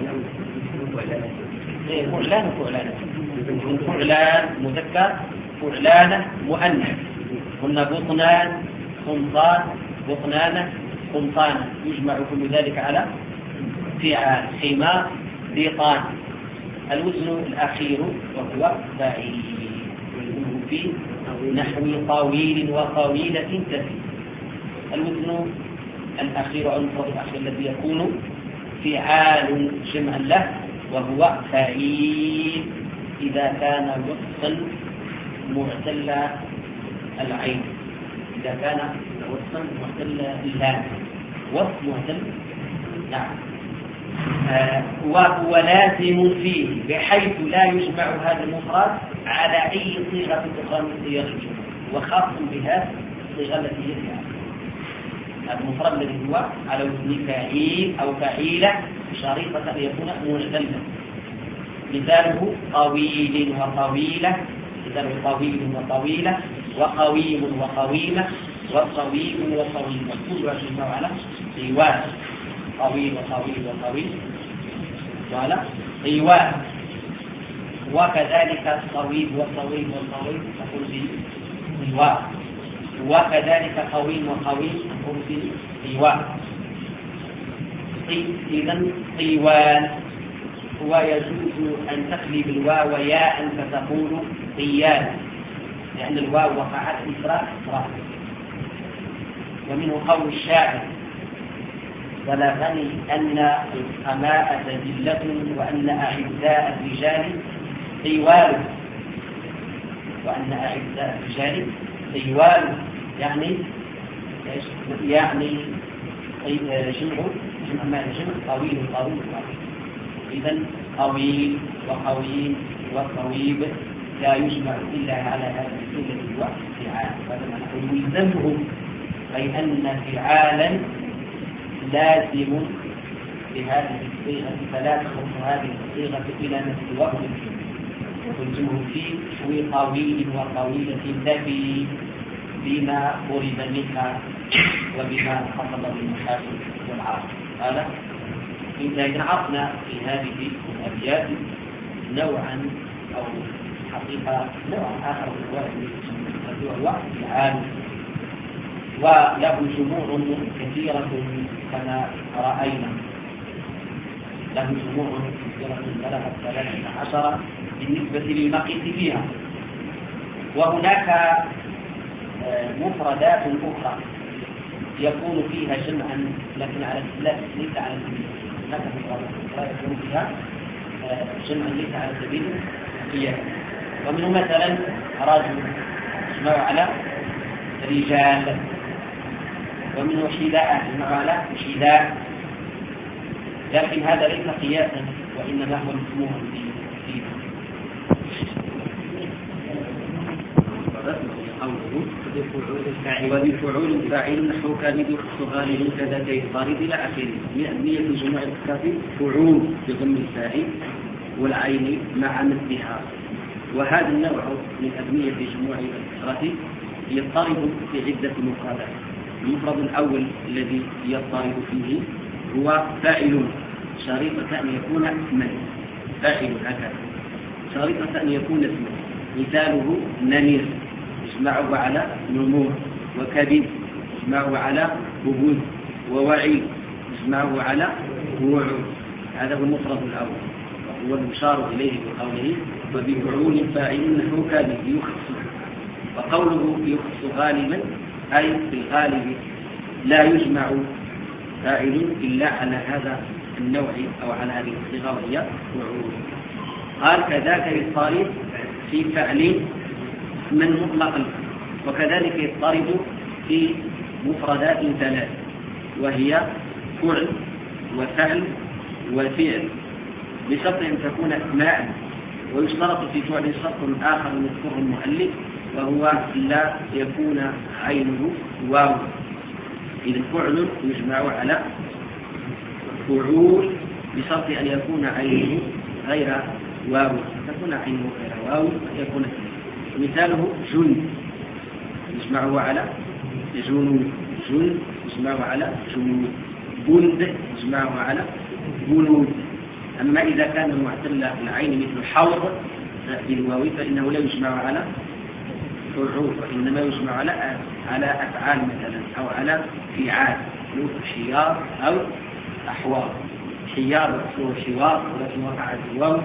فعلانة فعلانة فعلان مذكر، فعلانة مؤنث. قلنا بطنان خمطان بطنانة خمطانة، يجمع كل ذلك على فعال خمار بطان. الوزن الأخير وهو فاعل، والوزن فيه نحو طويل وطويلة تفي. الوزن الأخير أو المفرد الأخير الذي يكون فعال جمعا له وهو فعيل إذا كان وصفا معتل العين، إذا كان وصفا معتل اللام، وصف معتل نعم. آه وهو لازم فيه بحيث لا يجمع هذا المفرد على أي صيغة أخرى من صيغ الجمع، وخاص بها الصيغة التي هي المفرد الذي هو على وزن فاعيل أو فاعيلة شريطة أن يكون معتلا. مثاله طويل وطويلة، مثاله طويل وطويلة وقويم وقويمة وطويل وطويلة، كلها تجمع على طوال. طويل وطويل وطويل وعلى طوال. وكذلك الطويل والطويل والطويل تقول به طوال. وكذلك قويم وقويم تقول به طوال. إذن طوال. ويجوز أن تقلب الواو ياء فتقول طيال، لأن الواو وقعت إسراء إسراء. ومنه قول الشاعر بلغني أن السماء ذلة وأن أعزاء الرجال طوال، وأن أعزاء الرجال طوال يعني يعني جمع جمع ما جمع طويل طويل. إذن طويل وقويم وطويب لا يجمع إلا على هذا الصيغة الوقت فعال. هذا معنى يلزمه، أي أن فعالا لازم بهذه الصيغة فلا تخص هذه الصيغة إلى نفس الوقت، وتلزمه فيه طويل وطويلة تفي بما قرب منها وبما حصل بالمحاسن والعرض. هذا إذا عرفنا في هذه الأبيات نوعا أو حقيقة نوع آخر من الوقت العام، وله جموع كثيرة كما رأينا، له جموع كثيرة بلغت ثلاثة عشر بالنسبة للمقيت فيها. وهناك مفردات أخرى يكون فيها جمعا لكن على ليس على سبيل هذا مفردات يكون فيها جمعا ليس على سبيل القياس. ومنه مثلا رجل يجمع على رجال، ومنه شداء يجمع على شداء، لكن هذا ليس قياسا وإنما هو مسموع فيه. وبفعول فاعل نحو كاذب غالب كذا كيضطرب إلى آخره. نية جمع الكافي فعول بضم الفاعل والعين مع مثلها. وهذا النوع من أبنية جموع الكسرة يضطرب في عدة مفردات. المفرد الأول الذي يضطرب فيه هو فاعل، شريطة أن يكون اسما، فاعل هكذا، شريطة أن يكون اسما. مثاله نمير يجمعه على نمور، وكبد يجمعه على ببوذ، ووعي يجمعه على وعود. هذا هو المفرد الأول وهو المشار إليه بقوله وبفعول فاعل نحو كاذب يخص. وقوله يخص غالبا أي في الغالب لا يجمع فاعل إلا على هذا النوع أو على هذه الصيغة وهي وعود. قال كذاك يضطرب في فعل من مطلقا، وكذلك يضطرب في مفردات ثلاث وهي فعل وفعل وفعل، بشرط أن تكون أسماء. ويشترط في فعل شرط آخر يذكره المؤلف وهو لا يكون عينه واو. إذا فعل يجمع على فعول بشرط أن يكون عينه غير واو، تكون عينه غير واو يكون. مثاله جن يجمعه على جنود، جن يجمعه على جنود، بند يجمعه على بنود. أما إذا كان معتل العين مثل حوض بالواو فإنه لا يجمع على فعول، وإنما يجمع على على أفعال مثلا أو على فعال، حيار أو أحوار. حيار وصور حوار ولكن وقعت الواو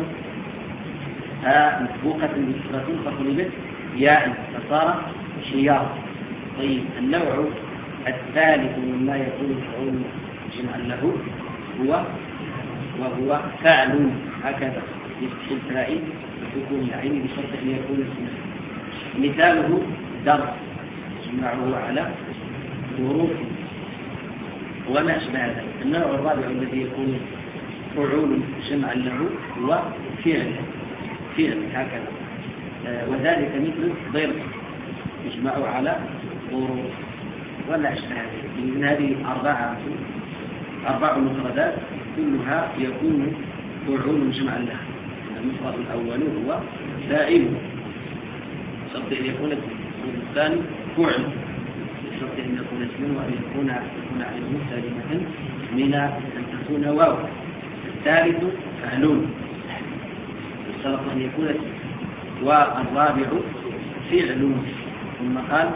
مسبوقة بصفة فقلبت ياء فصار حيار. طيب النوع الثالث مما يكون فعول جمعا له هو وهو فعل هكذا بفتح الفاء وسكون العين بشرط ان يكون اسما. مثاله درس جمعه على ظروف وما اشبه ذلك. النوع الرابع الذي يكون فعول جمعا له هو فعل فعل هكذا، وذلك مثل ضرب يجمع على ظروف ولا أشبه ذلك. من هذه أربعة أربع مفردات كلها يكون فعول جمعا له. المفرد الأول هو فاعل شرط أن يكون الثاني فعل شرط أن يكون اسم وأن يكون يكون عليه سالمة من أن تكون واو. الثالث فعل شرط أن يكون اسم. والرابع فعل. ثم قال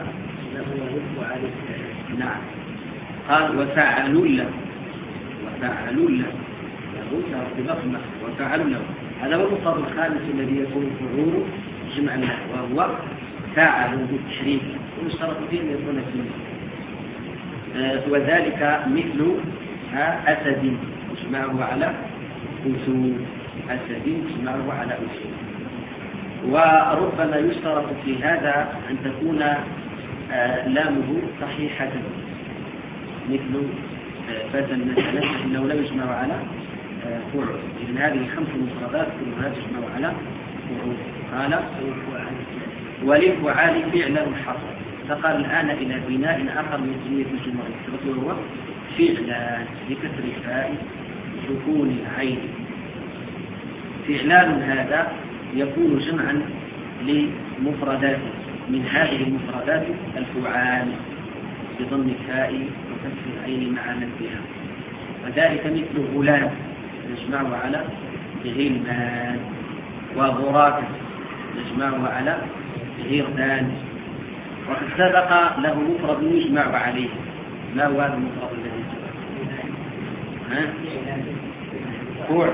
نعم قال وفعل له وفعل له له بضمه وفعل له. هذا هو المفرد الخامس الذي يكون فعول جمعا له وهو فاعل بالتشريك ويشترط فيه ان يكون اسما. آه وذلك مثل اسد يجمعه على اسود، اسد يجمعه على اسود. وربما يشترط في هذا أن تكون آه لامه صحيحة مثل آه فتى مثلا إنه لا يجمع على آه فعل. إذن هذه خمس مفردات كلها تجمع على فعل. قال وللفعال فعلا حصل. فقال الآن إلى بناء آخر من كلية الجمع الكسرة وهو فعلان بكسر الفاء سكون العين. فعلان هذا يكون جمعا لمفردات. من هذه المفردات الفعال بضم الفاء وكسر العين مع نفسها، وذلك مثل غلام نجمعه على غلمان، وغراك نجمعه على غردان. وقد سبق له مفرد يجمع عليه. ما هو هذا المفرد الذي سبق؟ فعل.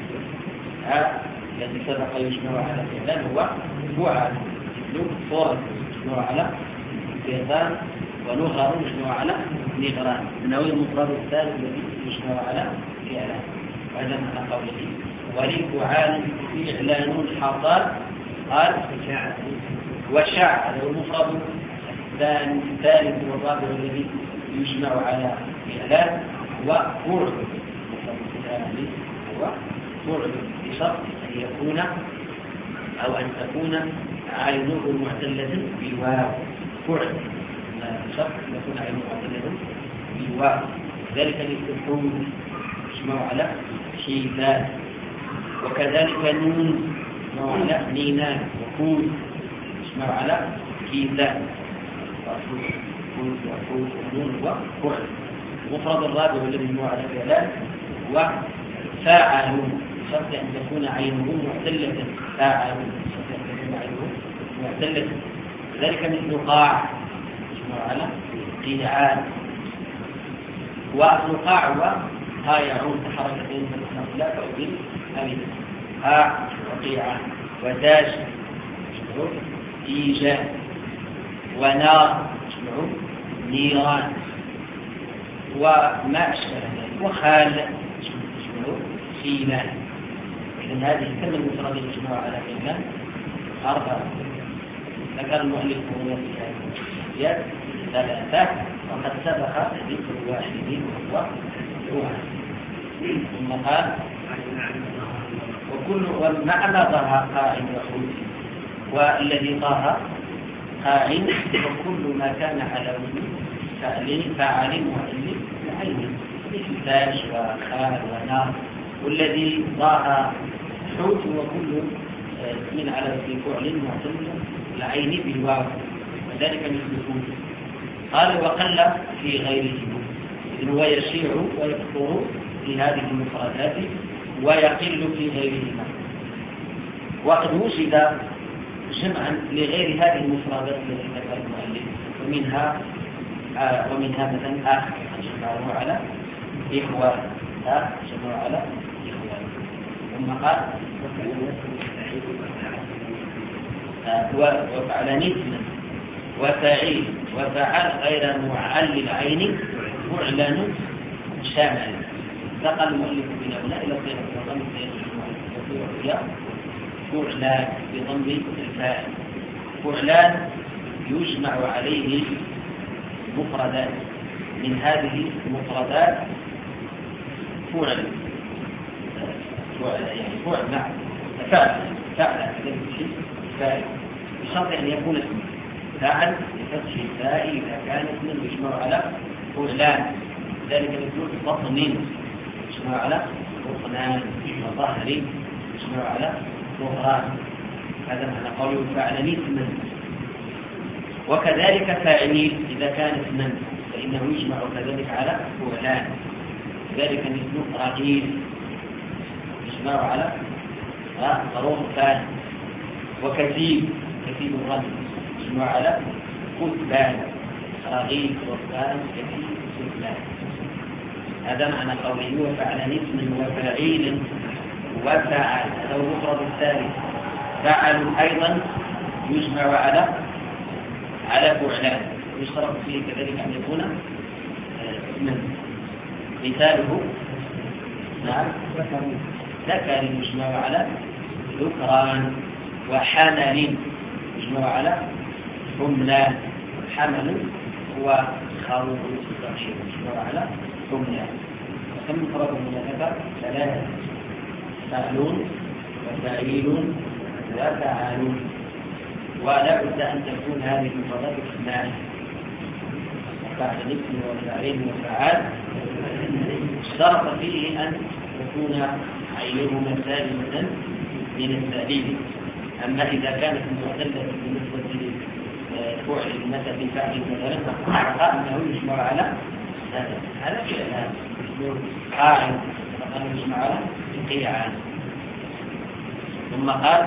الذي سبق يجمع على فعلان هو فعل. صورة يجمع على قيضان ونغر يجمع على نغران نوي المفرد الثالث الذي يجمع على فعلان. وهذا معنى قوله ولفعال إعلان حصل قال وشع. هذا هو المفرد الثالث والرابع الذي يجمع على فعلان. وفعل الثالث هو فعل بشرط أن يكون أو أن تكون عينه معتلة بالواو. فعل بشرط أن يكون عينه معتلة بالواو. ذلك للحول يجمع على شيبان. وكذلك نون يجمع على نينان. وكون يجمع على كيسان. وكون ونون وفعل. المفرد الرابع الذي يجمع على فعلان وفاعلون بشرط أن تكون عينه معتلة. فاعلون بشرط أن تكون عينه معتلة. ذلك مثل قاع يجمع على قيعان. والقاع وقايعون تحركتين لا تؤذي أبدا. قاع وقيعان. وتاج يجمع إيجاد. ونار يجمع نيران. وما أشبه ذلك. وخال يجمع خيلان. إذن هذه كم المفرد يجمع على فعلان؟ أربعة. ذكر المؤلف هنا في هذه ثلاثة وقد سبق ذكر واحد وهو روح. ثم قال وكل والمعنى ضاها قائم وحول. والذي ضاها قائم وكل ما كان على وجود فاعل وعلم العين مثل تاج وخال ونار. والذي ضاها حوت وكل من على فعل معتل العين بالواو. وذلك مثل كون. قال وقل في غيره. إذن هو يشيع ويكثر في هذه المفردات ويقل في غيرهما. وقد وجد جمعا لغير هذه المفردات التي ذكر المؤلف. ومنها آه ومنها مثلا آخر جمعه على إخوان. آخر جمعه على إخوان. ثم قال وفعلان اثما وفاعيل وفعل غير معل العين معلن شامل. نقل المؤلف بنا هنا إلى صيغة الضم وهي فعلان بضم الفاعل. فعلان يجمع عليه مفردات. من هذه المفردات فعل يعني فعل نعم فعل فعل فاعل بشرط أن يكون اسم فاعل بفتح الفاء إذا كان اسما يجمع على فعلان. ذلك مثل بطن يجمع على بطنان. وظهر يجمع على ظهران. هذا معنى قوله فعلان اسما. وكذلك فاعلين إذا كان اسما فإنه يجمع كذلك على فعلان. ذلك مثل رغيف يجمع على رغبان. وكثيب كثيب الرجل يجمع على كتبان. رغيف رغبان كثيب كتبان. هذا معنى قوله وفعلان اسما وفاعيل وفعل. هذا هو المفرد الثالث. فعل أيضا يجمع على على فعلان. يشترط فيه كذلك أن يكون اسما. مثاله نعم ذكر يجمع على ذكران. وحمل يجمع على حملان. حمل هو خروج يجمع على حملان. وكم مفرد من ذكر ثلاثة. فاعلون وفاعيلون وفعالون. ولا بد أن تكون هذه المفردات اثنان بعد الاسم وفاعل وفعال. اشترط فيه أن تكون عينهما سالمة من التأليف. أما إذا كانت معتلة بالنسبة لفعل مثل فعل مثلا فقال أنه يجمع على هذا فعل مثل قاعد فقال يجمع على قيعان. ثم قال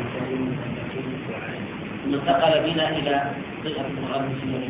ثم انتقل بنا إلى صيغة القرآن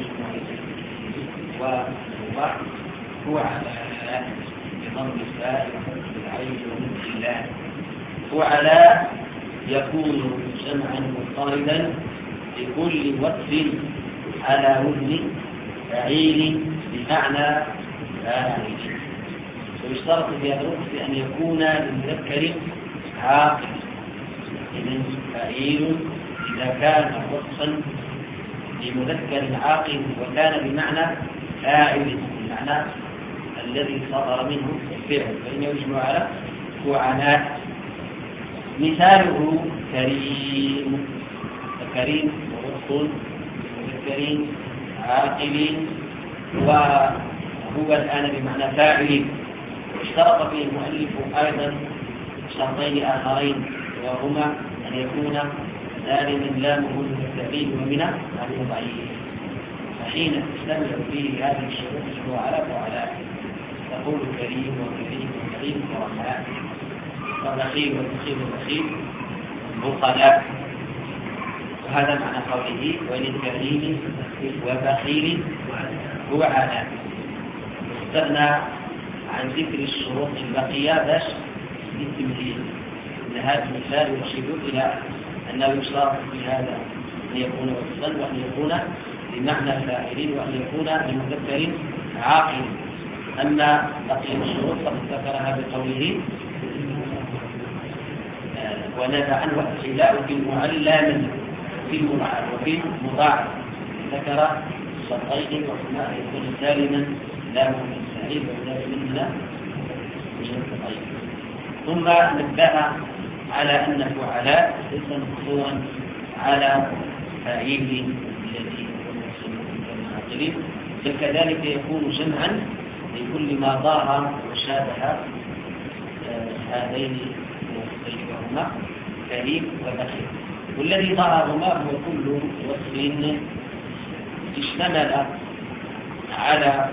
وهو هو على بضم الفاء وفتح العين ومثل الله. وعلى يكون جمعا مضطردا لكل وصف على وزن فعيل بمعنى فاعل. ويشترط في هذا الوقت أن يكون للمذكر عاقل. إذن فعيل إذا كان وصفا لمذكر عاقل وكان بمعنى فاعل بمعنى الذي صدر منه الفعل فإنه يجمع على فعلاء. مثاله كريم، فكريم ووصف مذكرين عاقلين وهو الآن بمعنى فاعل. اشترط فيه المؤلف أيضا شرطين آخرين وهما أن يكون سالما لامه من التعليل ومن الوضعية. فحين تشتمل فيه هذه الشروط فهو على فعلاء. تقول كريم وكريم وكريم ورحماء وبخيل وبخيل وبخيل بخلاء. وهذا معنى قوله وللكريم وبخيل وعلاء. استغنى عن ذكر الشروط البقية باش للتمثيل. إن هذا المثال يشير إلى أنه يشترط في هذا أن يكون وصفا وأن يكون بمعنى فاعل وأن يكون لمذكر عاقل. أما بقية الشروط فقد ذكرها بقوله ونفى عنه الابتلاء في المعلم وفي المضاعف وفي المضاعف. ذكر الشرطين وهما أن يكون سالما لا من السعيد ولا مننا من الطيب. ثم نبه على أن فعلاء ليس مقصورا على فاعل الذي هو بل كذلك يكون جمعا لكل ما ظاهر وشابه هذين الوصفين وهما كريم وبخيل. والذي ظهرهما هو كل وصف اشتمل على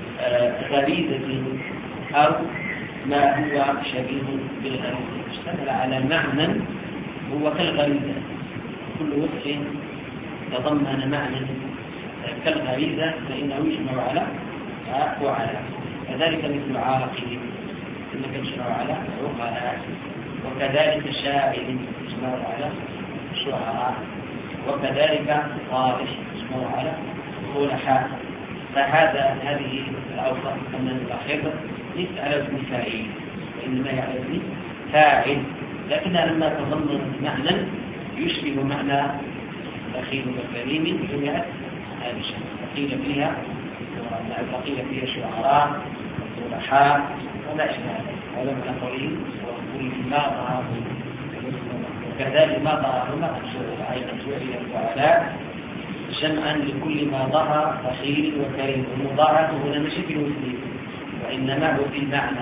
غريزة أو ما هو شبيه بالغريزة، اشتمل على معنى هو كالغريزة. كل وصف تضمن معنى كالغريزة فإنه يجمع على وعلى. كذلك مثل عاقل إنك تجمع على عقلاء، وكذلك شاعر تجمع على شعراء، وكذلك صالح تجمع على صلحاء. فهذا هذه الأوصاف الثمان الأخيرة ليست على اسم فاعل وإنما على اسم فاعل، لكنها لما تضمن معنى يشبه معنى بخيل وكريم جمعت هذه الشيء. فقيل فيها فقيل فيها شعراء وصلحاء وما أشبه هذا من قوله وكل ما ظهر وكذلك ما ظهر ما أيضا شوية وعلاء جمعا لكل ما ظهر بخيل وكريم. المضاعف هنا مش في الوزن وإنما هو في المعنى،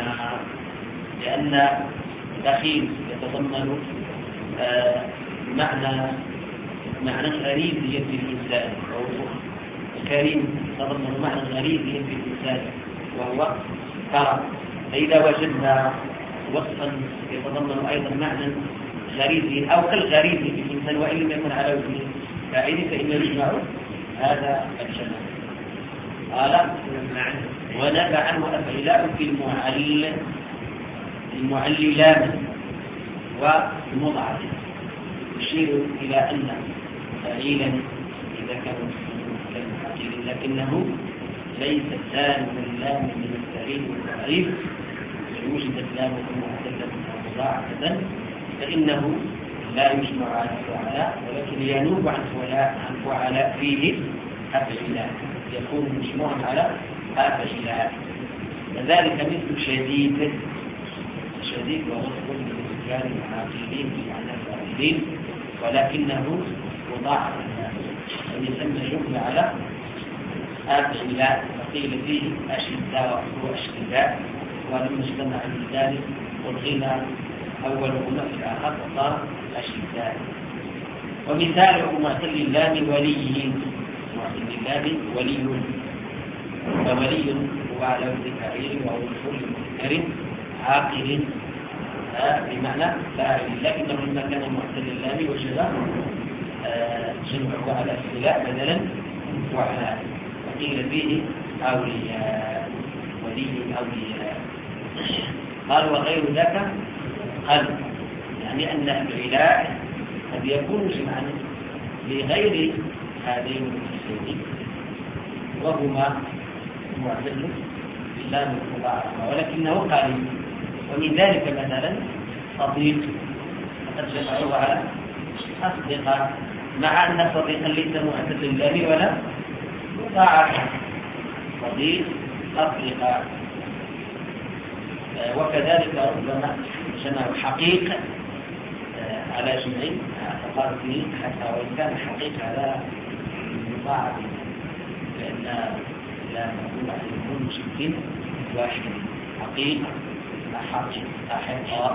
لأن بخيل يتضمن آه معنى معنى غريزي في الإنسان، وكريم يتضمن معنى غريزي في الإنسان وهو كرم. فإذا وجدنا وصفا يتضمن أيضا معنى غريزي أو كالغريزي في الإنسان وإن لم يكن على وزن فاعل فإن يجمع هذا الجمع. قال ونفى عنه أفعلاء في المعلل المعللان والمضاعف. يشير إلى أن فعيلا إذا كان كالمعلل لكنه ليس سالم اللام من التعريف والتعريف يوجد اللام معتدة مضاعفة فإنه لا يجمع على فعلاء ولكن ينوب عن فعلاء عن فعلاء فيه أفعلاء يكون مجموعا على أفعلاء. كذلك مثل شديد شديد ووصف للرجال العاقلين بمعنى الفاعلين ولكنه مضاعف يسمى جملة على أفعلاء. فقيل فيه أشداء وأشداء ولم يجتمع من ذلك والغنى أولهما في الآخر وصار أشداء. ومثاله معتل اللام ولي، معتل اللام ولي، فولي هو على وزن فاعل وهو كل مذكر عاقل بمعنى فاعل، لكنه لما كان معتل اللام وجد جمعه على الاستيلاء بدلا وعلى. وقيل فيه أولياء ولي أولياء. قال وغير ذاك قال يعني أن العلاء قد يكون جمعا لغير هذين المفسدين وهما معتل باللام المضاعفة ولكنه قليل. ومن ذلك مثلا صديق، فقد جمعوه على أصدقاء، مع أن صديقا ليس معتل باللام ولا مضاعفة. صديق أصدقاء. وكذلك ربما جمع حقيق على جمعين فقال فيه حتى وإن كان حقيق على المضاعف لأن لا نقول على يكون مشكل واحد حقيق أحق أحق.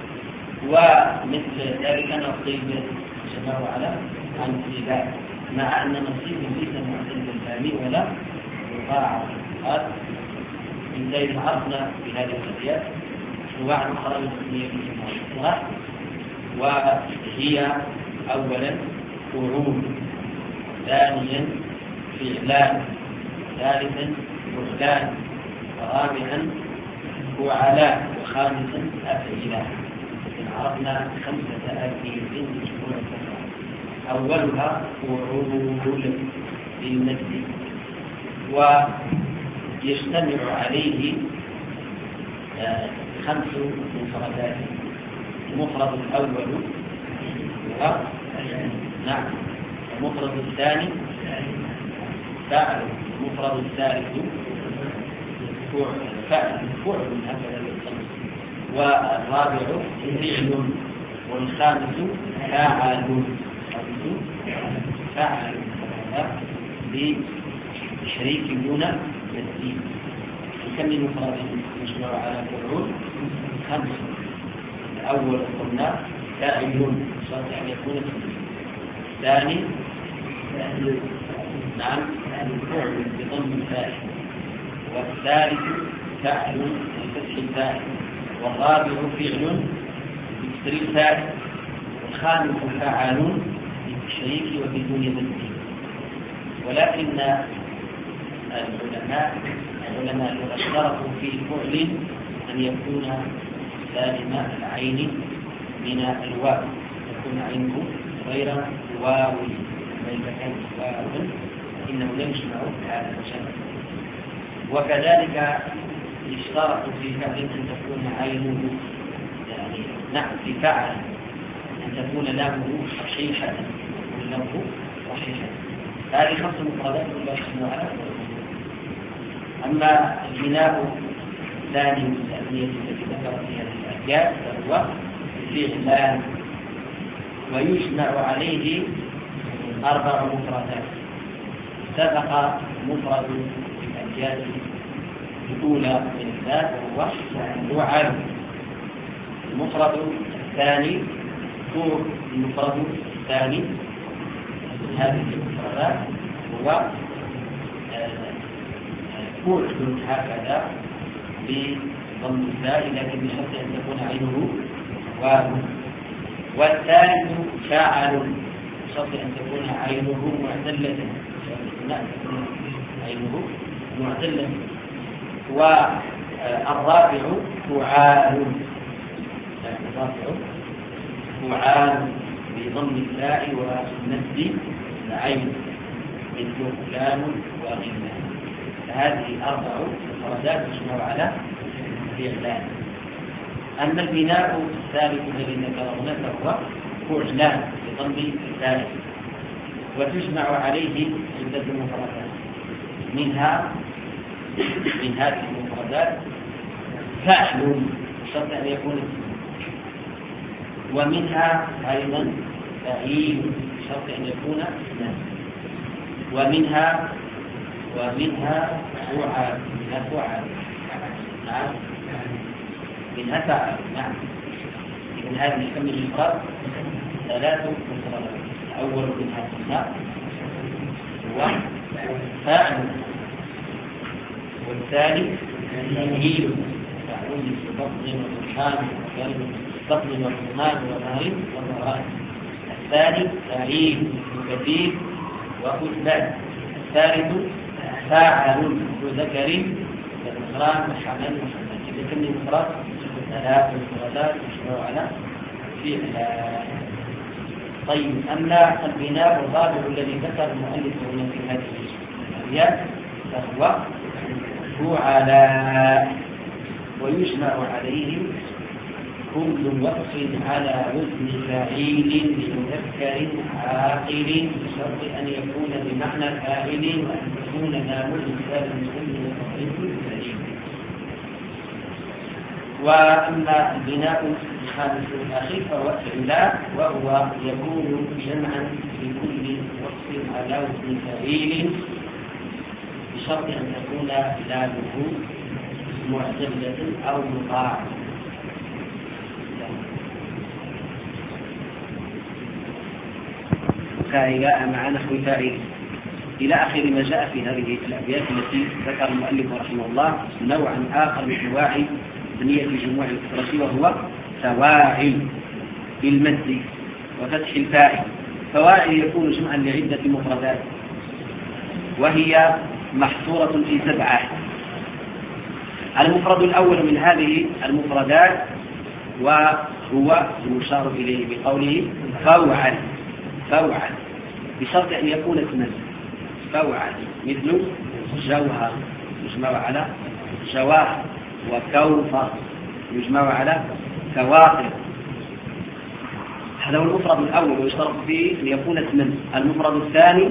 ومثل ذلك نصيب جمعه على انصباء، مع أن نصيب ليس معتل باللام ولا مضاعف. قال من ذلك عرفنا بهذه الأبيات أنواع أخرى للتسمية في المصطلح، وهي أولا فعول، ثانيا فعلان، ثالثا فعلان، رابعا فعلاء، وخامسا أفعلان. عرفنا خمسة أبيات مجموعة أولها فعول بالمد، ويجتمع عليه خمس مفردات. المفرد الأول هو نعم، المفرد الثاني فعل، المفرد الثالث فعل فعل هكذا، والرابع فعل، والخامس فاعل فاعل بشريك دون تسديد. كم من مفرد مجموع على فعول؟ خمس. الأول قلنا فاعل شرط أن يكون تسديد. الثاني نعم فعل بضم الفاعل، والثالث فاعل بفتح الفاعل، والرابع فعل بكسر الفاعل، والخامس فاعل بالتشريك وبدون تسديد. ولكن العلماء العلماء اشترطوا في فعل أن يكون سالم العين من الواو، يكون عينه غير واو، فإذا كان واو فإنه لا يجمع هذا الجمع. وكذلك اشترطوا في فعل أن تكون عينه يعني نعم في فعل أن تكون لامه صحيحة، تكون لامه صحيحة. هذه خمس مفردات لا يجمع على. أما البناء الثاني من التأمية التي ذكر فيها الأبيات فهو فعلان، ويجمع عليه أربع مفردات. سبق مفرد الأبيات الأولى من الذات وهو فعل. المفرد الثاني هو المفرد الثاني من هذه المفردات هو فعل هكذا بضم الفاء، لكن بشرط أن تكون عينه واو. والثالث فاعل بشرط أن تكون عينه معتلة، عينه معتلة. والرابع فعال، الرابع فعال بضم الفاء والمد العين مثل فلان وغيلان. هذه أربع مفردات تجمع على فعلان. أما البناء الثالث الذي ذكره هنا فهو فعلان بضم الفاء، وتجمع عليه عدة مفردات. منها من هذه المفردات فاعل بشرط أن يكون اسما، ومنها أيضا فعيل بشرط أن يكون اسما، ومنها ومنها فعال منها فعال نعم منها فعل نعم. إذن هذه كم المفرد؟ ثلاث مفردات. الأول منها اسماء وفاعل، والثاني تمهيل فاعل بطن والرحمن وكلمة بطن والرحمن والغريب والغرائب. الثاني تعيين كثير وكتلان. الثالث فاعل ذكر الإكرام وحمل وحمل. إذا كم المفرد؟ ثلاث مفردات يشمع على فعل. طيب، أما البناء الرابع الذي ذكر المؤلف هنا في هذه الأبيات فهو فعلاء. ويجمع عليهم كل وصف على وزن فاعل لمذكر عاقل بشرط أن يكون بمعنى فاعل وأن تكون لام الإنسان المسلم وتصريف سليم. وأما البناء الخامس الأخير فهو فعلاء، وهو يكون جمعا لكل وصف على وزن فاعل بشرط أن تكون لامه معتمدة أو مطاعة. فاعلاء مع نحو فاعل إلى آخر ما جاء في هذه الأبيات التي ذكر المؤلف رحمه الله نوعا آخر من أنواع بنية جموع الكسرة وهو فواعل بالمد وفتح الفاعل. فواعل يكون جمعا لعدة مفردات وهي محصورة في سبعة. المفرد الأول من هذه المفردات وهو المشار إليه بقوله فوعل فوعل بشرط أن يكون اسما فوعل مثل جوهر يجمع على جواهر وكوثر يجمع على كواكب. هذا هو المفرد الأول ويشترط فيه أن يكون اسما. المفرد الثاني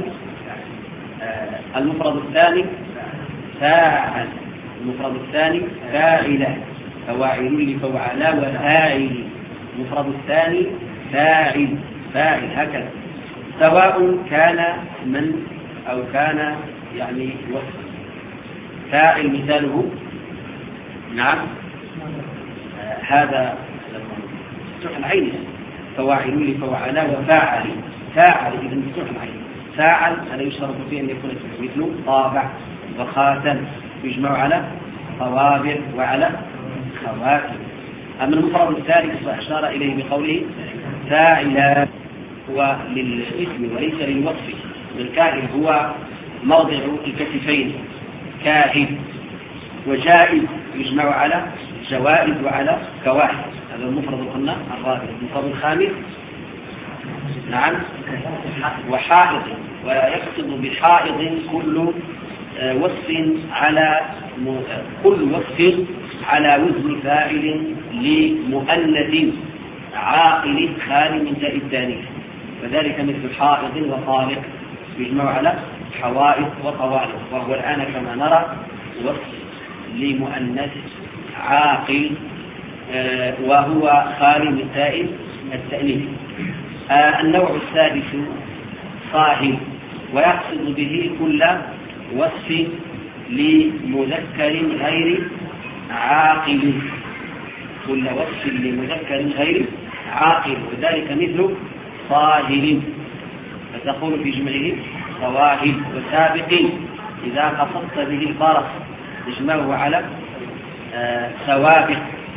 آه المفرد الثاني فاعل. المفرد الثاني فاعلة فواعل لفوعلا وفاعل. المفرد الثاني فاعل فاعل هكذا سواء كان من أو كان يعني وصف. فاعل مثاله نعم آه هذا مفتوح العين فواعل لفوعلا وفاعل فاعل إذا مفتوح العين. فاعل هذا يشترط فيه أن يكون مثل طابع وخاتم يجمع على طوابع وعلى خواتم. أما المفرد الثالث فأشار إليه بقوله فاعلا هو للاسم وليس للوصف. الكاهن هو موضع الكتفين كاهن. وجائز يجمع على جوائز وعلى كواهب. هذا المفرد قلنا الرابع. المفرد الخامس نعم وحائض. ويقصد بحائض كل وصف على كل وصف على وزن فاعل لمؤنث عاقل خال من تاء التانيث. وذلك مثل حائض وطالق يجمع على حوائض وطوالق. وهو الآن كما نرى وصف لمؤنث عاقل وهو خال من تاء التأنيث. النوع السادس صاحب ويقصد به كل وصف لمذكر غير عاقل كل وصف لمذكر غير عاقل. وذلك مثل صاهر فتقول في جمعه صواهب. وسابق إذا قصدت به الفرس تجمعه على آه سوابق.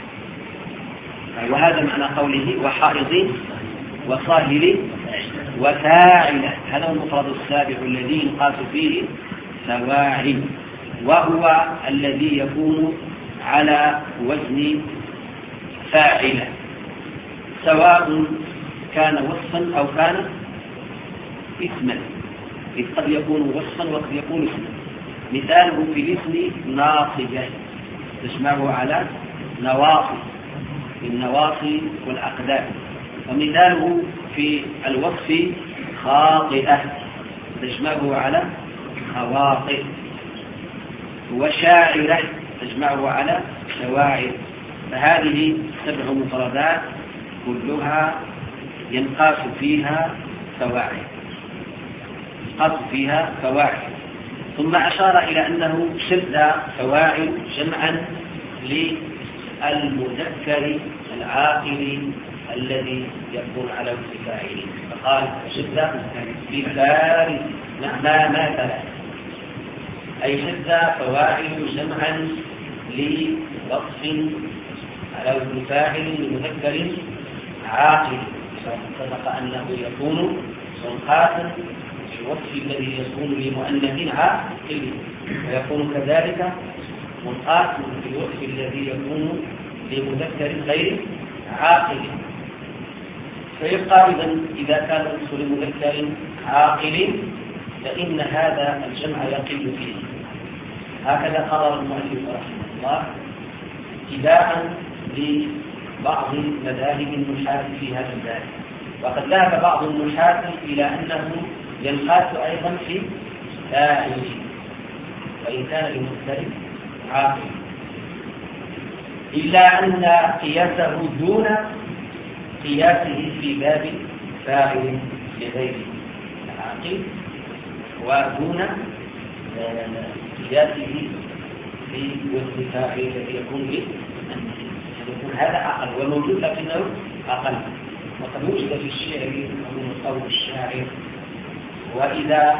وهذا معنى قوله وحائض وصاهر وفاعل. هذا هو المفرد السابع الذي ينقاس فيه فواعل وهو الذي يكون على وزن فاعل سواء كان وصفا أو كان اسما. إذ قد يكون وصفا وقد يكون اسما. مثاله في الاسم ناصبة تجمعه على نواصي النواصي والأقدام. ومثاله في الوصف خاطئة تجمعه على خواطئ. وشاعرة تجمعه على شواعر. فهذه سبع مفردات كلها ينقاس فيها فواعل ينقاس فيها فواعل. ثم أشار إلى أنه شد فواعل جمعا للمذكر العاقل الذي يكون على وزن فاعل. فقال شد بفارس ما ما أي شد فواعل جمعا لوصف على وزن فاعل لمذكر عاقل. سبق أنه يكون منقاسا في الوصف الذي يكون لمؤنث عاقل ويكون كذلك منقاسا في الوصف الذي يكون لمذكر غير عاقل. فيبقى إذن إذا كان الوصف لمذكر عاقل فإن هذا الجمع يقل فيه هكذا قرر المؤلف رحمه الله اتباعا لبعض مذاهب النحاة في هذا الباب. وقد ذهب بعض النحاة إلى أنه ينقاس أيضا في فاعل وإن كان لمختلف عاقل، إلا أن قياسه دون قياسه في باب فاعل لغير العاقل، ودون قياسه في وزن فاعل الذي يكون به يكون هذا أقل وموجود لكنه أقل. وقد وجد في الشعر من قول الشاعر: وإذا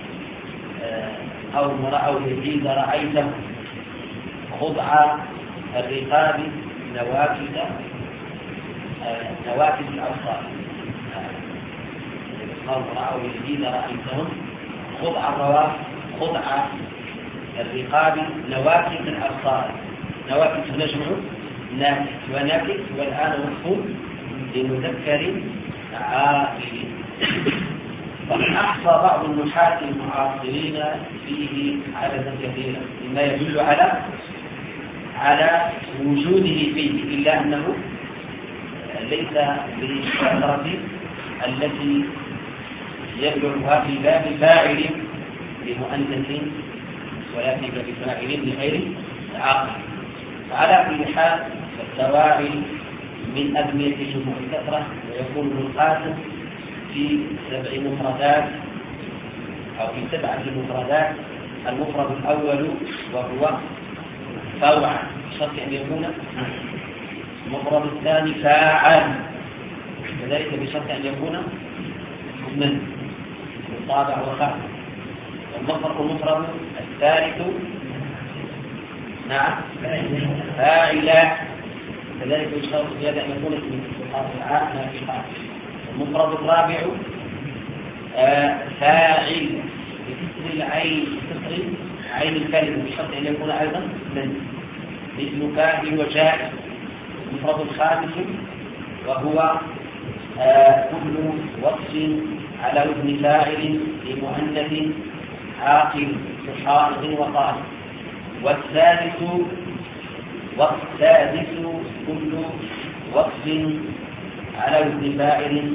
قوم رأوا الجيد رأيته خضع الرقاب نوافذ نوافذ الأبصار. قوم رأوا الجيد رأيتهم خضع الرواف خضع الرقاب نوافذ الأبصار. نوافذ نجمع نافذ ونافذ، والآن مفهوم لمذكر عاقل. وقد أحصى بعض النحاة المعاصرين فيه عددا كثيرا مما يدل على على وجوده فيه، إلا أنه ليس بالكثرة التي يبلغها في باب فاعل لمؤنث ولا في باب فاعل لغير عاقل. فعلى كل حال فالسواعي من أدمية جموع الكثرة، ويكون منقاسم في سبع مفردات أو في سبعة مفردات. المفرد الأول وهو فوعا بشرط أن يكون. المفرد الثاني فاعل كذلك بشرط أن يكون من الطابع وخامس. المفرد الثالث نعم فاعلا كذلك بشرط أن يكون اسم الطابع نافقا. المفرد الرابع آه فاعل بكسر العين بكسر عين الكلمة بشرط أن يكون أيضا من مثل كاهل وجائز. المفرد الخامس وهو آه كل وصف على وزن فاعل لمؤنث عاقل كحائض وطالب. والثالث والسادس كل وصف على وزن فاعل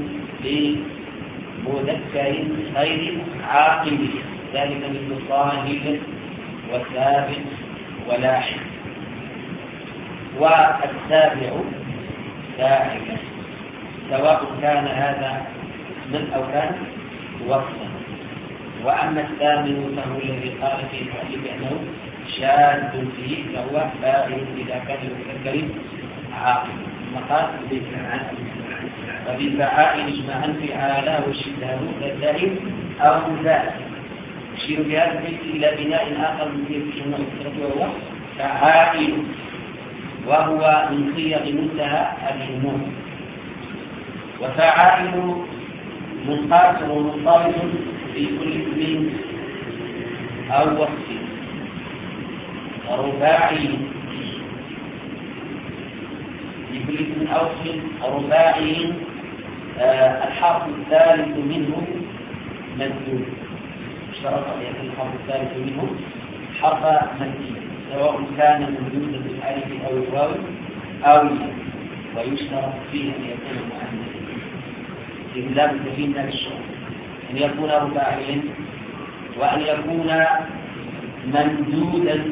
لمذكر غير عاقل، ذلك مثل صاهب وثابت ولاحق. والسابع فاعل سواء كان هذا من أو كان وصفا. وأما الثامن فهو الذي قال فيه المؤلف بأنه شاذ فيه، فهو فاعل إذا كان المذكر عاقل. مقال وبالفعائل اجمعا فعالا والشبه كالدائم أو ذات. يشير بهذا البيت إلى بناء آخر من بيت الجموع الكثرة وهو فعائل، وهو من صيغ منتهى العموم. وفعائل منقاس ومنضبط في كل اسم أو وصف. رباعي لكل اسم أو اسم رباعي آه الحرف الثالث منه ممدود. اشترط أن يكون الحرف الثالث منه حرف ممدود سواء كان ممدودا بالالف أو الواو أو ويشترط فيه أن يكون مؤنثا لله الدليل من الشرط، أن يكون رباعيا وأن يكون ممدودا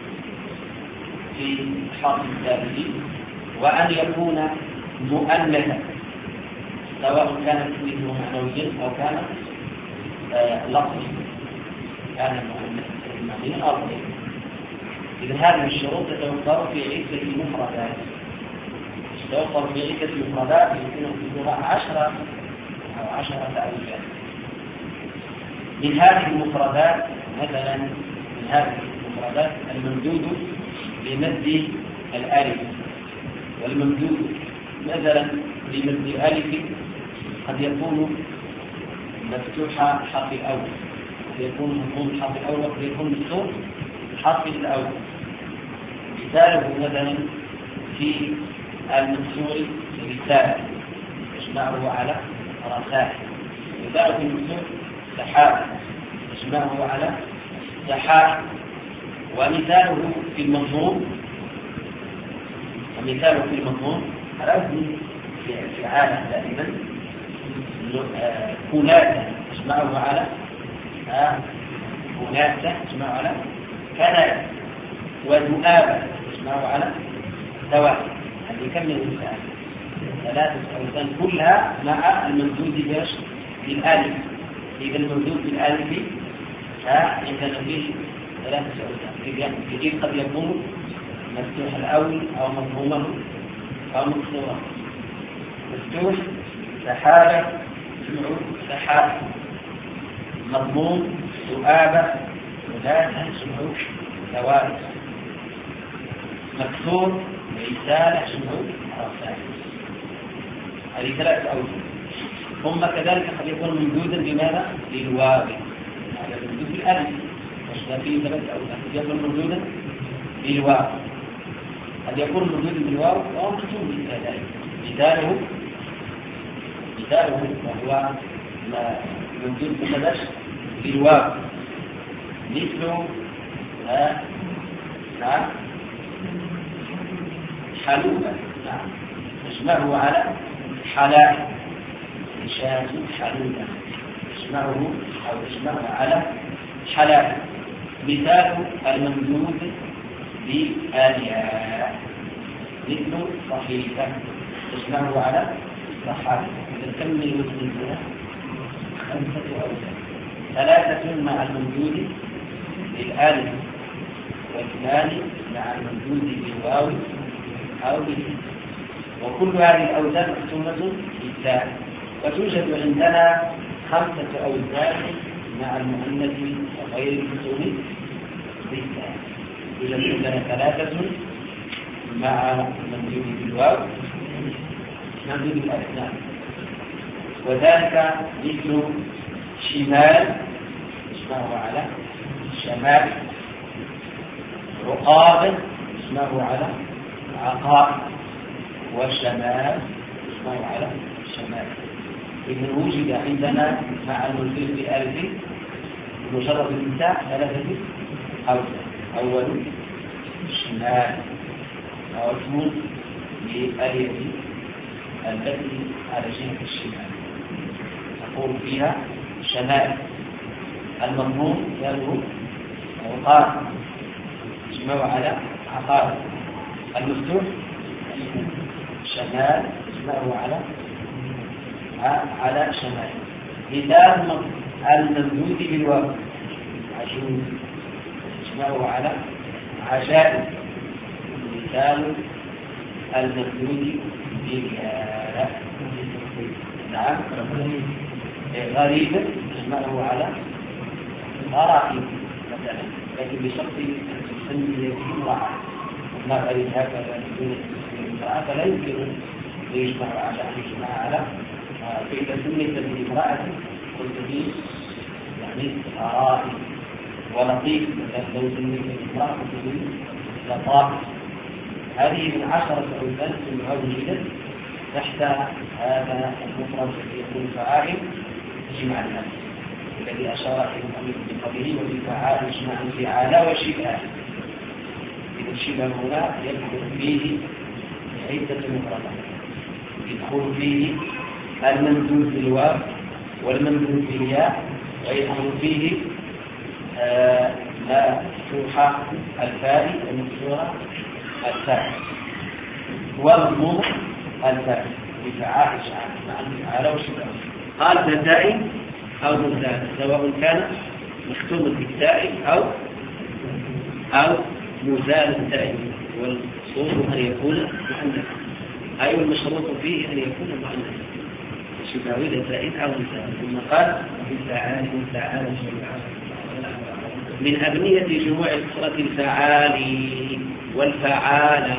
في الحرف الثالث، وأن يكون مؤنثا سواء كانت اسمه معنويا أو كان لفظا كان مؤنثا أو غيره. إذا هذه الشروط تتوفر في عدة مفردات تتوفر في عدة مفردات يمكن في اللغة عشرة أو عشرة ألفات. من هذه المفردات مثلا من هذه المفردات الممدود بمد الألف، والممدود مثلا بمد الألف قد يكون مفتوح الحرف الأول، قد يكون مفهوم الحرف الأول، وقد يكون مفتوح الحرف الأول. مثاله مثلا في المكسور رسالة يجمعه على رسائل. مثاله في المكسور سحاب يجمعه على سحاب. ومثاله في المضمون ومثاله في المضمون الأصل في عالم دائما ثلاثة تجمعه على ثلاثة تجمعه على كناية وذؤابة تجمعه على ثوابت. هذه كم من مثال؟ ثلاثة أوزان كلها مع الممدود باش بالآلف. إذا الممدود بالآلف عندنا فيه ثلاثة أوزان. في قد يكون مفتوح الأول أو مضمومه أو مكسورا. مفتوح سحابة جمع سحابة، مضموم ذؤابة ثلاثة جمع ثوابت، مكسور رسالة جمع رسائل. هذه ثلاثة أوجه. ثم كذلك قد يكون ممدودا بماذا؟ للواو. هذا ممدود بالألف وشذا فيه ثلاثة أوجه. قد يكون ممدودا للواو، قد يكون ممدودا بالواو وهو مكتوب بالكذلك. مثاله مثاله وهو ممدود بماذا؟ بالواو، مثل ها ها حلوبة. نعم تجمعه على حلال شاة حلوبة، تجمعه أو تجمعه على حلال. مثال الممدود بالياء مثل صحيفة، تجمعه على صحابة. إذا كم من وزن هنا؟ خمسة أوزان، ثلاثة مع الممدود بالالف، واثنان مع الممدود بالواو أو بالياء. وكل هذه الأوزان مقسومة بالتاء. وتوجد عندنا خمسة أوزان مع المؤنث غير المقسوم بالتاء. يوجد عندنا ثلاثة مع الممدود بالواو ممدود بالألف، وذلك مثل شمال اسمه على شمال، عقاب اسمه على عقاب، وشمال اسمه على شمال. إذا وجد عندنا مع الممدود بالألف بمجرد الانتاء ثلاثة أوزان. أول شمال، أو اسم للألف التي على جهة الشمال نقول فيها شمال. المضمون يله عقاب اسمه على عقاب. المفتوح شمال اسمه على على شمال. مثال الممدود بالواو عجوز اسمه على عجائب. مثال الممدود بالياء نعم غريب اسمه على غرائب مثلا، لكن بشرط ان يكون امرأة. ما غريب هكذا بدون امرأة فلا يمكن ان يجمع على ان يجمع على. فإذا سميت بالامرأة قلت به يعني غرائب. ولطيف مثلا لو سميت بالامرأة قلت به لطائف. هذه من عشرة أوزان كلها وجدت تحت هذا المفرد الذي يكون فاعل جمع النفس الذي أشار إليه المؤلف من قبله. وفي فاعل جمع فعال وشبه. إذا الشبه هنا يدخل فيه عدة مفردات، يدخل فيه الممدود بالواو والممدود بالياء، ويدخل فيه مفتوحة الفاء ومكسورة الفاء والمضموم الفاء بفعال مع الفعال وشبه. قال بالتاء أو بالتاء سواء كان مختوم بالتاء أو أو مزال التاء، والصوت أن يكون مؤنث، أي المشروط فيه أن يكون مؤنث شبهوي لتاء أو مثال. ثم قال بالفعال والفعال من أبنية جموع كثرة الفعال والفعال،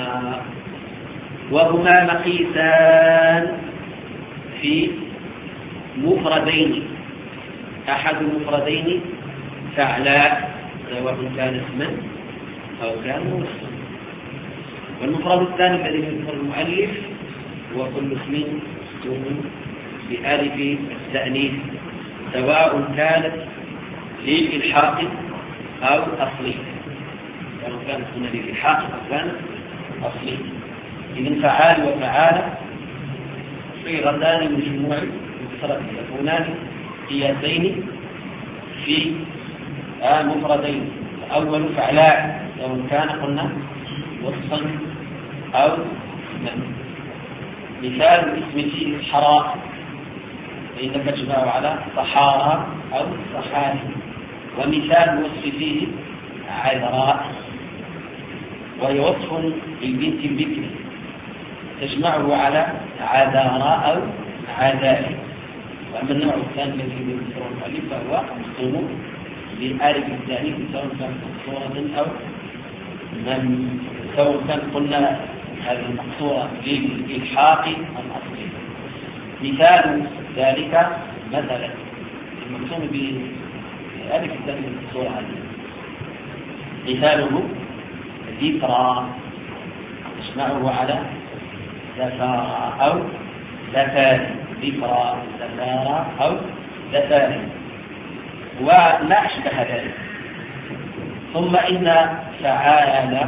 وهما مقيسان في مفردين. أحد المفردين فعلاء سواء كان اسما أو كان اسما، والمفرد الثاني الذي يذكر المؤلف هو كل اسم مكتوب بألف التأنيث سواء كانت للإلحاق أو أصلية. كانت هنا للإلحاق أو كانت أصلية. إذن فعال وفعال صيغتان مجموع مفردة يكونان قياسين في مفردين. الأول فعلاء سواء كان قلنا وصفا أو من. مثال اسم فيه حراء فإنك تجمع على صحارى أو صحاري. ومثال وصف فيه عذراء وهي وصف للبنت البكر تجمعه على عذراء أو عذاري. وأما النوع الثاني الذي يذكره المؤلف فهو مختوم بآلف الثاني سواء كان مقصورة أو من سواء كان قلنا هذه المقصورة للإلحاق الأصلي. مثال ذلك مثلا المقصور بآلف الثاني المقصورة هذه مثاله ذكرى تجمعه على ذكارى أو ذكاري. ذكرى ذكارى أو ذكاري وما أشبه ذلك. ثم إن فعال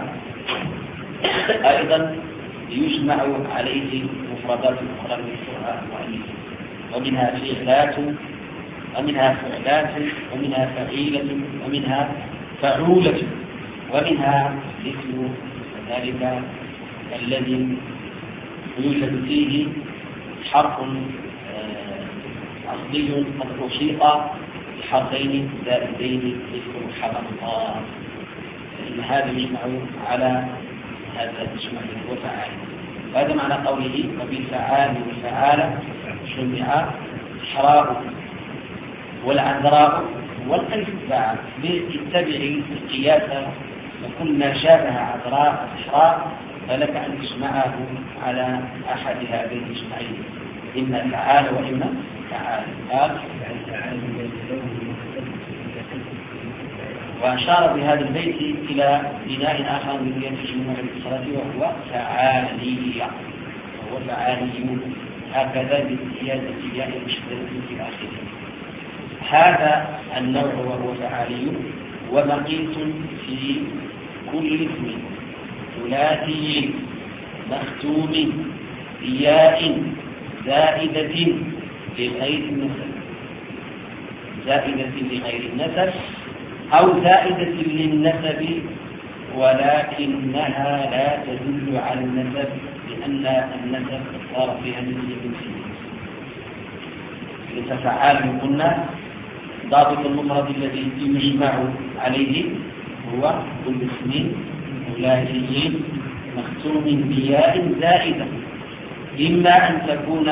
أيضا يجمع عليه مفردات أخرى من القرآن المؤلف ومنها فعلات ومنها فعلات ومنها فعيلة ومنها فعولة ومنها اسم ذلك الذي يوجد فيه حرف أصلي قد أشيط بحرفين زائدين مثل حرفان. فإن هذا يجمع على هذا الجمع وفعال. وهذا معنى قوله وبفعال وفعال جمع حراء والعذراء والألف باع لاتبع القياس وكل ما شابه عذراء حراء فلك أن تجمعه على أحد هذين الجمعين إما فعال وإما فعال. قال وأشار بهذا البيت إلى بناء آخر من بناء الجموع الصلاة وهو فعالية وهو فعاليون هكذا بزيادة الياء المشددة في آخره. هذا النوع وهو فعالي ومقيت في كل اسم ثلاثي مختوم بياء زائدة لغير النسب زائدة لغير النسب أو زائدة للنسب ولكنها لا تدل على النسب لأن النسب صار فيها مثل الجنسية. لتفعال قلنا ضابط المفرد الذي يجمع عليه هو كل اسم ثلاثي مختوم بياء زائدة إما أن تكون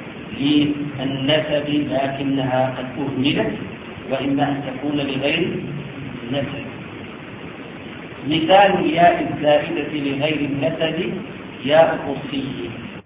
للنسب لكنها قد أهملت وإما أن تكون لغير النسب. مثال الياء الزائدة لغير النسب ياء قصي